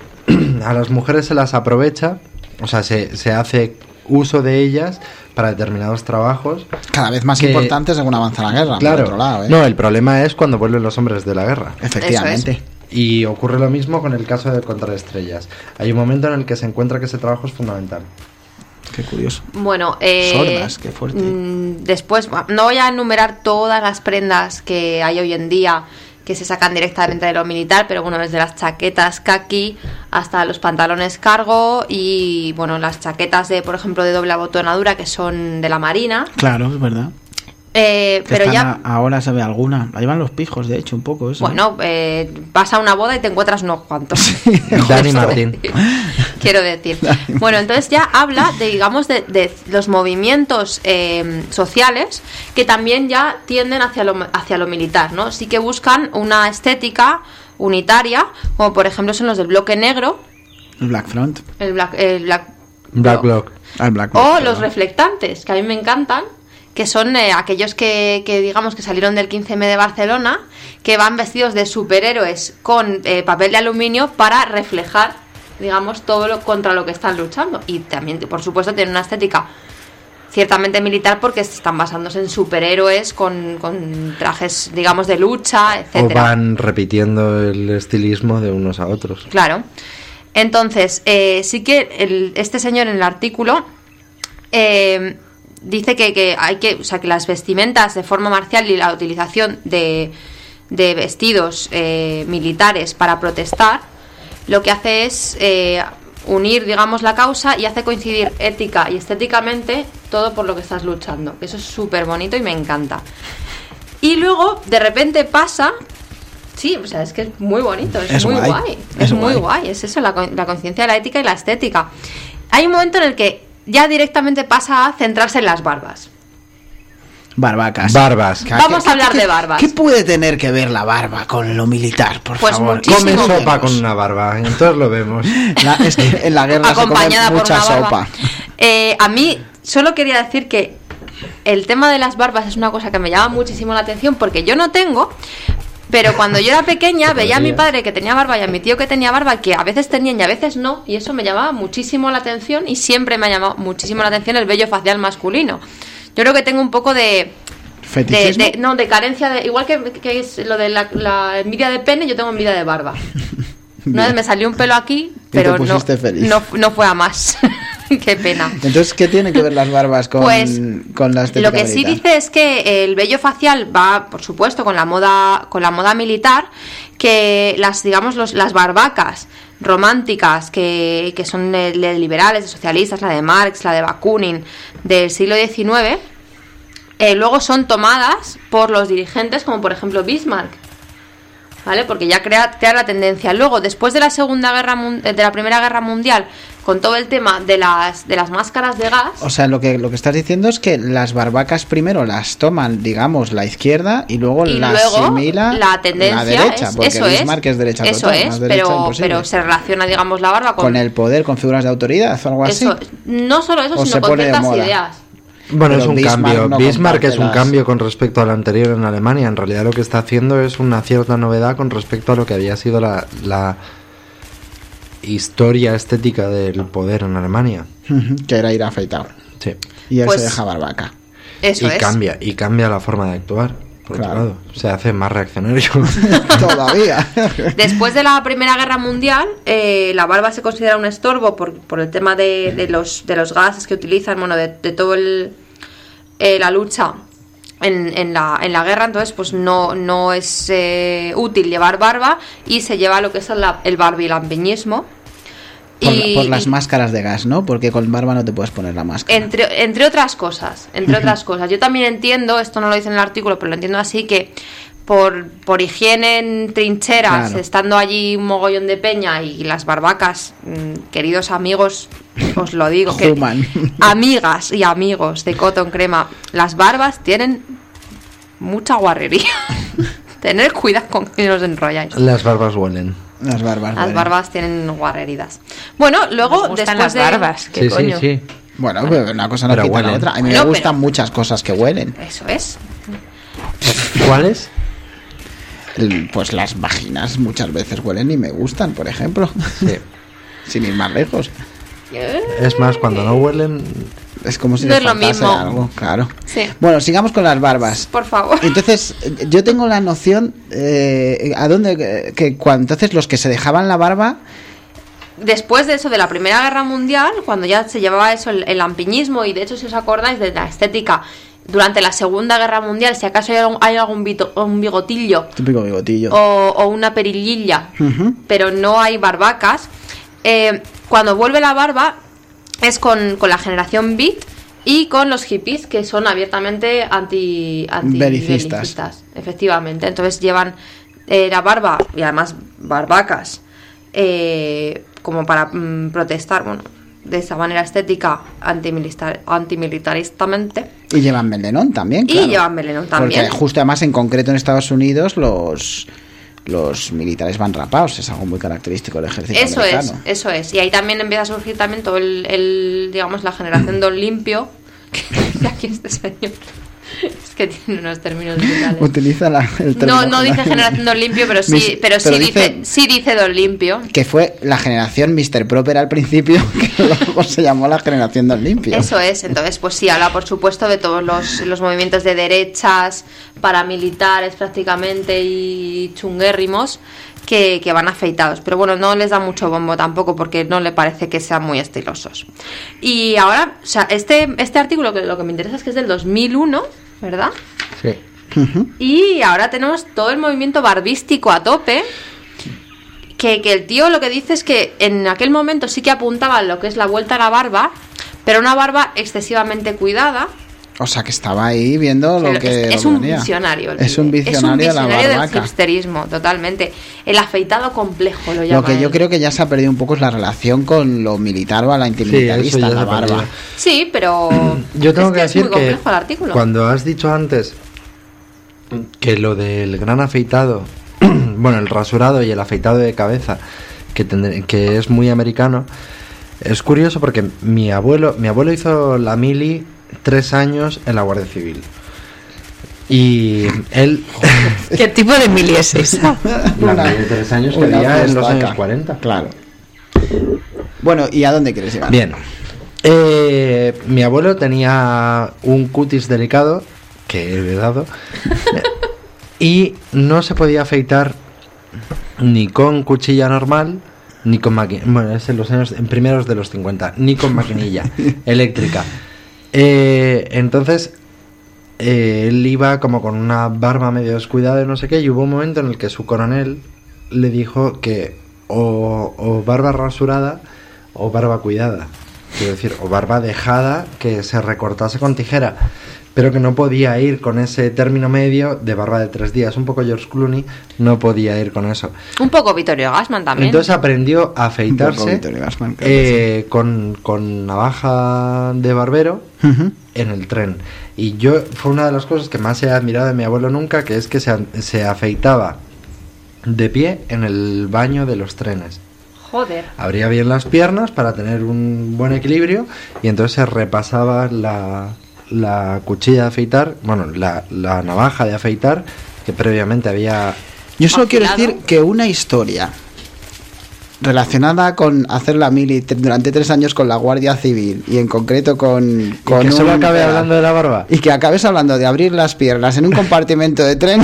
C: A las mujeres se las aprovecha, o sea, se, se hace uso de ellas para determinados trabajos.
B: Cada vez más
C: Que-
B: importante según avanza la guerra,
C: Claro,
B: por otro lado, ¿eh?
C: no, el problema es cuando vuelven los hombres de la guerra.
B: Efectivamente.
C: Y ocurre lo mismo con el caso de contar estrellas. Hay un momento en el que se encuentra que ese trabajo es fundamental.
B: Qué curioso.
E: Bueno, eh,
B: Sordas, qué fuerte.
E: mm, después, bueno, no voy a enumerar todas las prendas que hay hoy en día que se sacan directamente de lo militar, pero bueno, desde las chaquetas khaki hasta los pantalones cargo y bueno, las chaquetas de, por ejemplo, de doble abotonadura que son de la Marina.
B: Claro, es verdad.
E: Eh,
B: Que
E: pero
B: están
E: ya,
B: a- ahora se ve alguna. La llevan los pijos, de hecho, un poco eso.
E: bueno, eh, vas a una boda y te encuentras unos cuantos.
C: Dani Martín.
E: Quiero decir. Bueno, entonces ya habla de, digamos, de, de los movimientos eh, sociales que también ya tienden hacia lo, hacia lo militar, ¿no? Sí que buscan una estética unitaria, como por ejemplo son los del bloque negro,
B: El Black Front.
E: el black, el black,
C: Black Bloc.
B: Ah, el Black
E: o
B: Bloc,
E: los
B: perdón.
E: reflectantes, que a mí me encantan, que son eh, aquellos que, que digamos que salieron del quince eme de Barcelona, que van vestidos de superhéroes con eh, papel de aluminio para reflejar, digamos, todo lo contra lo que están luchando. Y también, por supuesto, tienen una estética ciertamente militar porque están basándose en superhéroes con, con trajes, digamos, de lucha,
C: O
E: etcétera.
C: van repitiendo el estilismo de unos a otros.
E: Claro. Entonces, eh, sí que el- este señor en el artículo eh, dice que, que hay que, o sea, que las vestimentas de forma marcial y la utilización de, de vestidos eh, militares para protestar, lo que hace es eh, unir, digamos, la causa y hace coincidir ética y estéticamente todo por lo que estás luchando. Eso es súper bonito y me encanta. Y luego, de repente pasa Sí, o sea, es que es muy bonito, es,
B: Es
E: muy
B: guay,
E: guay.
B: es
E: Es, muy
B: guay.
E: guay, es eso, la, con- la conciencia de la ética y la estética. Hay un momento en el que ya directamente pasa a centrarse en las barbas.
B: Barbacas.
C: Barbas.
B: ¿Qué-
E: Vamos
B: qué-
E: a hablar
B: qué-
E: de barbas.
B: ¿Qué puede tener que ver la barba con lo militar, por
E: Pues
B: favor?
E: muchísimo.
C: Come
B: Muchísimo
C: sopa
B: menos.
C: con una barba, entonces lo vemos.
B: La- es que en la guerra
E: Acompañada
B: se come
E: por
B: mucha
E: una barba.
B: sopa.
E: Eh, a mí solo quería decir que el tema de las barbas es una cosa que me llama muchísimo la atención porque yo no tengo, pero cuando yo era pequeña veía a mi padre que tenía barba y a mi tío que tenía barba, que a veces tenían y a veces no, y eso me llamaba muchísimo la atención y siempre me ha llamado muchísimo la atención el vello facial masculino. Yo creo que tengo un poco de... De,
B: ¿Fetichismo?
E: de- no, de carencia de... Igual que, que es lo de la, la envidia de pene, yo tengo envidia de barba. Una vez me salió un pelo aquí, pero
B: te
E: no,
B: pusiste feliz.
E: no, no fue a más. Qué pena.
B: Entonces, ¿qué tiene que ver las barbas con,
E: Pues,
B: con la estética
E: Lo que sí
B: militar?
E: dice es que el vello facial va, por supuesto, con la moda, con la moda militar, que las, digamos, los, las barbacas románticas que, que son de, de liberales, de socialistas, la de Marx, la de Bakunin, del siglo diecinueve, eh, luego son tomadas por los dirigentes, como por ejemplo Bismarck. ¿Vale? Porque ya crea, crea la tendencia. Luego, después de la Segunda Guerra Mun- de la Primera Guerra Mundial, con todo el tema de las de las máscaras de gas,
B: O sea, lo que, lo que estás diciendo es que las barbacas primero las toman, digamos, la izquierda y luego
E: y
B: las
E: luego
B: asimila
E: la tendencia
B: la derecha,
E: es,
B: porque
E: eso
B: Bismarck es, derecha
E: eso
B: total,
E: es,
B: más derecha
E: pero,
B: imposible.
E: pero se relaciona, digamos, la barba con,
B: con el poder, con figuras de autoridad o algo así.
E: eso, no solo eso,
B: O se
E: sino con
B: pone de
E: ciertas
B: moda.
E: ideas.
C: Bueno,
B: Pero
C: es un
B: Bismarck
C: cambio.
B: no
C: Bismarck es un
B: comparte las-
C: cambio con respecto al anterior en Alemania. En realidad lo que está haciendo es una cierta novedad con respecto a lo que había sido la, la historia estética del poder en Alemania.
B: Ujú, que era ir afeitado.
C: Sí.
B: Y él
E: Pues-
B: se deja barbaca.
E: Eso
C: y
E: es.
C: cambia, y cambia la forma de actuar. Por
B: Claro.
C: otro lado, se hace más reaccionario.
B: Todavía.
E: Después de la Primera Guerra Mundial, eh, la barba se considera un estorbo por, por el tema de, de los, de los gases que utilizan, bueno, de, de todo el eh, la lucha en, en, la, en la guerra. Entonces, pues no, no es eh, útil llevar barba y se lleva lo que es el, el barbilampiñismo.
B: Por,
E: Y-
B: por las
E: y-
B: máscaras de gas, ¿no? Porque con barba no te puedes poner la máscara.
E: Entre, entre otras cosas, entre otras cosas. Yo también entiendo, esto no lo dice en el artículo, pero lo entiendo así, que por, por higiene en trincheras,
B: Claro.
E: estando allí un mogollón de peña y las barbacas, mm, queridos amigos, os lo digo, que
B: Human.
E: amigas y amigos de Cotton Crema, las barbas tienen mucha guarrería. Tener cuidado con que os enrolláis.
C: Las barbas huelen.
B: Las barbas.
E: Las
B: bueno.
E: barbas tienen guarreridas. Bueno, luego,
F: Nos gustan
E: después
F: las
E: de...
F: barbas, ¿qué
C: Sí,
F: coño?
C: sí, sí.
B: Bueno, pero una cosa no
C: Pero
B: quita
C: bueno.
B: la otra. A mí
E: No,
B: me gustan
E: pero-
B: muchas cosas que huelen.
E: Eso es.
C: ¿Cuáles?
B: El- Pues las vaginas muchas veces huelen y me gustan, por ejemplo.
C: Sí.
B: Sin ir más lejos.
C: Es más, cuando no huelen,
B: Es como si
E: No
B: les
E: es lo
B: faltase
E: mismo.
B: algo, claro.
E: Sí.
B: Bueno, sigamos con las barbas.
E: Por favor.
B: Entonces, eh, yo tengo la noción eh, a dónde que, que cuando entonces los que se dejaban la barba,
E: Después de eso, de la Primera Guerra Mundial, cuando ya se llevaba eso, el, el lampiñismo, y de hecho, si os acordáis de la estética durante la Segunda Guerra Mundial, si acaso hay algún, hay algún bito- un bigotillo
B: típico bigotillo.
E: o, o una perillilla,
B: Ujú.
E: pero no hay barbacas, eh, cuando vuelve la barba es con, con la generación Beat y con los hippies, que son abiertamente anti, anti
B: Belicistas.
E: belicistas, efectivamente. Entonces llevan eh, la barba y además barbacas eh, como para mm, protestar, bueno, de esa manera estética antimilitar, antimilitaristamente.
B: Y llevan melenón también,
E: Y
B: claro.
E: llevan melenón también.
B: Porque justo además en concreto en Estados Unidos los los militares van rapados, es algo muy característico del ejército
E: Eso es,
B: americano.
E: eso es. Y ahí también empieza a surgir también todo el, el, digamos, la generación Don Limpio. Que aquí este señor es que tiene unos términos brutales.
B: Utiliza la, el término-
E: No, no dice generación Don Limpio, pero sí,
B: Mis-
E: pero sí
B: pero
E: dice,
B: dice-
E: sí dice Don Limpio.
B: que fue la generación mister Proper al principio, que luego se llamó la generación Don Limpio.
E: Eso es, entonces pues sí, habla por supuesto de todos los, los movimientos de derechas, paramilitares prácticamente y chunguérrimos que, que van afeitados. Pero bueno, no les da mucho bombo tampoco porque no le parece que sean muy estilosos. Y ahora, o sea, este, este artículo que lo que me interesa es que es del dos mil uno, ¿verdad?
C: sí.
E: Y ahora tenemos todo el movimiento barbístico a tope. Que, que el tío lo que dice es que en aquel momento sí que apuntaba a lo que es la vuelta a la barba, pero una barba excesivamente cuidada,
B: O sea, que estaba ahí viendo lo
E: Pero
B: que...
E: es, es
B: lo que
E: un
B: venía.
E: visionario. el
B: Es un
E: pibe.
B: visionario,
E: es un
B: de la
E: visionario del
B: barbaca.
E: hipsterismo, totalmente. El afeitado complejo lo llama
B: Lo que yo
E: él.
B: creo que ya se ha perdido un poco es la relación con lo militar o a la
C: Sí,
B: antimilitarista,
C: eso ya
B: la
C: se ha
B: barba.
C: perdido.
E: Sí, pero
C: Yo tengo
E: es
C: que
E: es
C: decir
E: muy
C: que
E: complejo el artículo.
C: cuando has dicho antes que lo del gran afeitado, bueno, el rasurado y el afeitado de cabeza, que, tendré- que es muy americano, es curioso porque mi abuelo, mi abuelo hizo la mili tres años en la Guardia Civil. Y él...
F: ¿Qué tipo de mili es esa?
C: La mili de tres años que
B: Una
C: había en los
B: postaca.
C: años cuarenta.
B: Claro. Bueno, ¿y a dónde quieres llegar?
C: Bien. Eh, mi abuelo tenía un cutis delicado que he heredado y no se podía afeitar ni con cuchilla normal ni con maquinilla. Bueno, es en los años en primeros de los cincuenta, ni con maquinilla eléctrica. Eh, entonces eh, él iba como con una barba medio descuidada y no sé qué, y hubo un momento en el que su coronel le dijo que o, o barba rasurada o barba cuidada, quiero decir, o barba dejada que se recortase con tijera, pero que no podía ir con ese término medio de barba de tres días, un poco George Clooney, no podía ir con eso.
E: Un poco Vittorio Gassman también.
C: Entonces aprendió a
B: Un poco
C: afeitarse
B: Vittorio Gassman, creo que
C: eh, con, con navaja de barbero
B: Ujú.
C: en el tren. Y yo, fue una de las cosas que más he admirado de mi abuelo nunca, que es que se, se afeitaba de pie en el baño de los trenes.
E: Joder.
C: Abría bien las piernas para tener un buen equilibrio y entonces se repasaba la, la cuchilla de afeitar, bueno, la, la navaja de afeitar que previamente había...
B: Yo solo quiero
E: Afilado.
B: decir que una historia relacionada con hacer la mili t- durante tres años con la Guardia Civil y en concreto con, con
C: que solo
B: un-
C: acabe hablando de la barba.
B: y que acabes hablando de abrir las piernas en un compartimento de tren.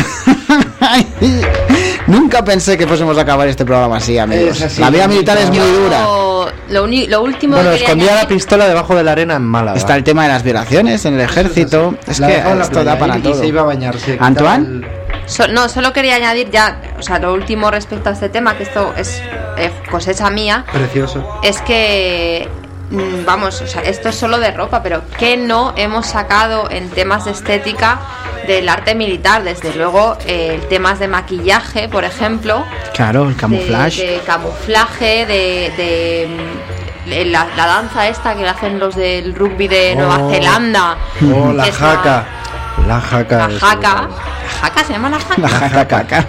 B: Nunca pensé que fuésemos a acabar este programa así, amigos.
C: Es así,
B: La vida
C: bonito.
B: militar es muy
E: Yo,
B: dura.
E: Lo, uni- lo último
C: Bueno,
E: que quería
C: escondía la
E: añadir-
C: pistola debajo de la arena en Málaga.
B: Está el tema de las violaciones en el ejército. Es
C: La
B: que
C: dejó en la
B: esto da
C: playa
B: para
C: y-
B: todo.
C: Y se iba a bañarse.
B: ¿Antoine?
E: So- no, solo quería añadir ya, o sea, lo último respecto a este tema, que esto es eh, cosecha mía,
C: Precioso.
E: es que, mm, vamos, o sea, esto es solo de ropa, pero ¿qué no hemos sacado en temas de estética del arte militar? Desde luego, eh, temas de maquillaje, por ejemplo,
B: Claro, el
E: de,
B: camuflaje.
E: de camuflaje, de, de, mm, de la, la danza esta que hacen los del rugby de Nueva
C: Oh.
E: Zelanda.
C: Oh, la
E: que es
C: jaca. La jaca.
E: La
C: es
E: jaca.
C: brutal.
E: ¿La jaca se llama la jaca?
B: La jacacaca.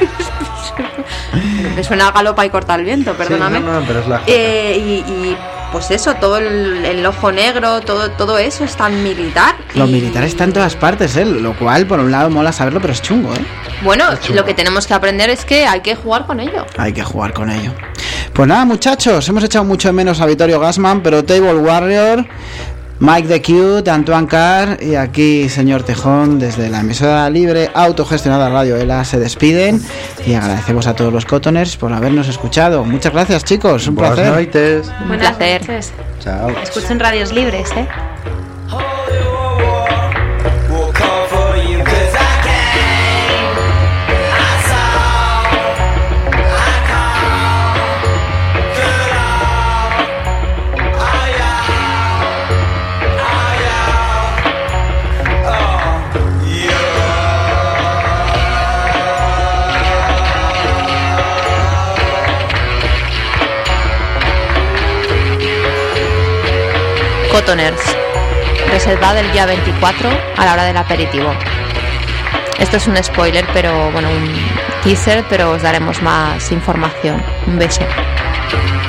E: Me suena a galopa y corta el viento, perdóname.
C: Sí, no, no, pero es la jaca.
E: Eh, y, y, pues eso, todo el, el ojo negro, todo, todo eso es tan militar.
B: Lo
E: y-
B: militar está en todas partes, ¿eh? Lo cual, por un lado, mola saberlo, pero es chungo, ¿eh?
E: Bueno,
C: chungo.
E: lo que tenemos que aprender es que hay que jugar con ello.
B: Hay que jugar con ello. Pues nada, muchachos, hemos echado mucho de menos a Vittorio Gassman, pero Table Warrior, Mike the Cute, Antoine Carr y aquí señor Tejón desde la emisora libre autogestionada Radio Ela se despiden y agradecemos a todos los cotoners por habernos escuchado. Muchas gracias, chicos, un
C: Buenas
B: placer.
C: noches.
E: Un
F: Buenas
E: placer.
F: noches.
C: Chao.
F: Escuchen radios libres, ¿eh?
J: We'll call for you 'cause I came, I saw, I called, good all, oh yeah, oh yeah, oh
A: Cotoners. Reservad el día veinticuatro a la hora del aperitivo. Esto es un spoiler, pero bueno, un teaser, pero os daremos más información. Un beso.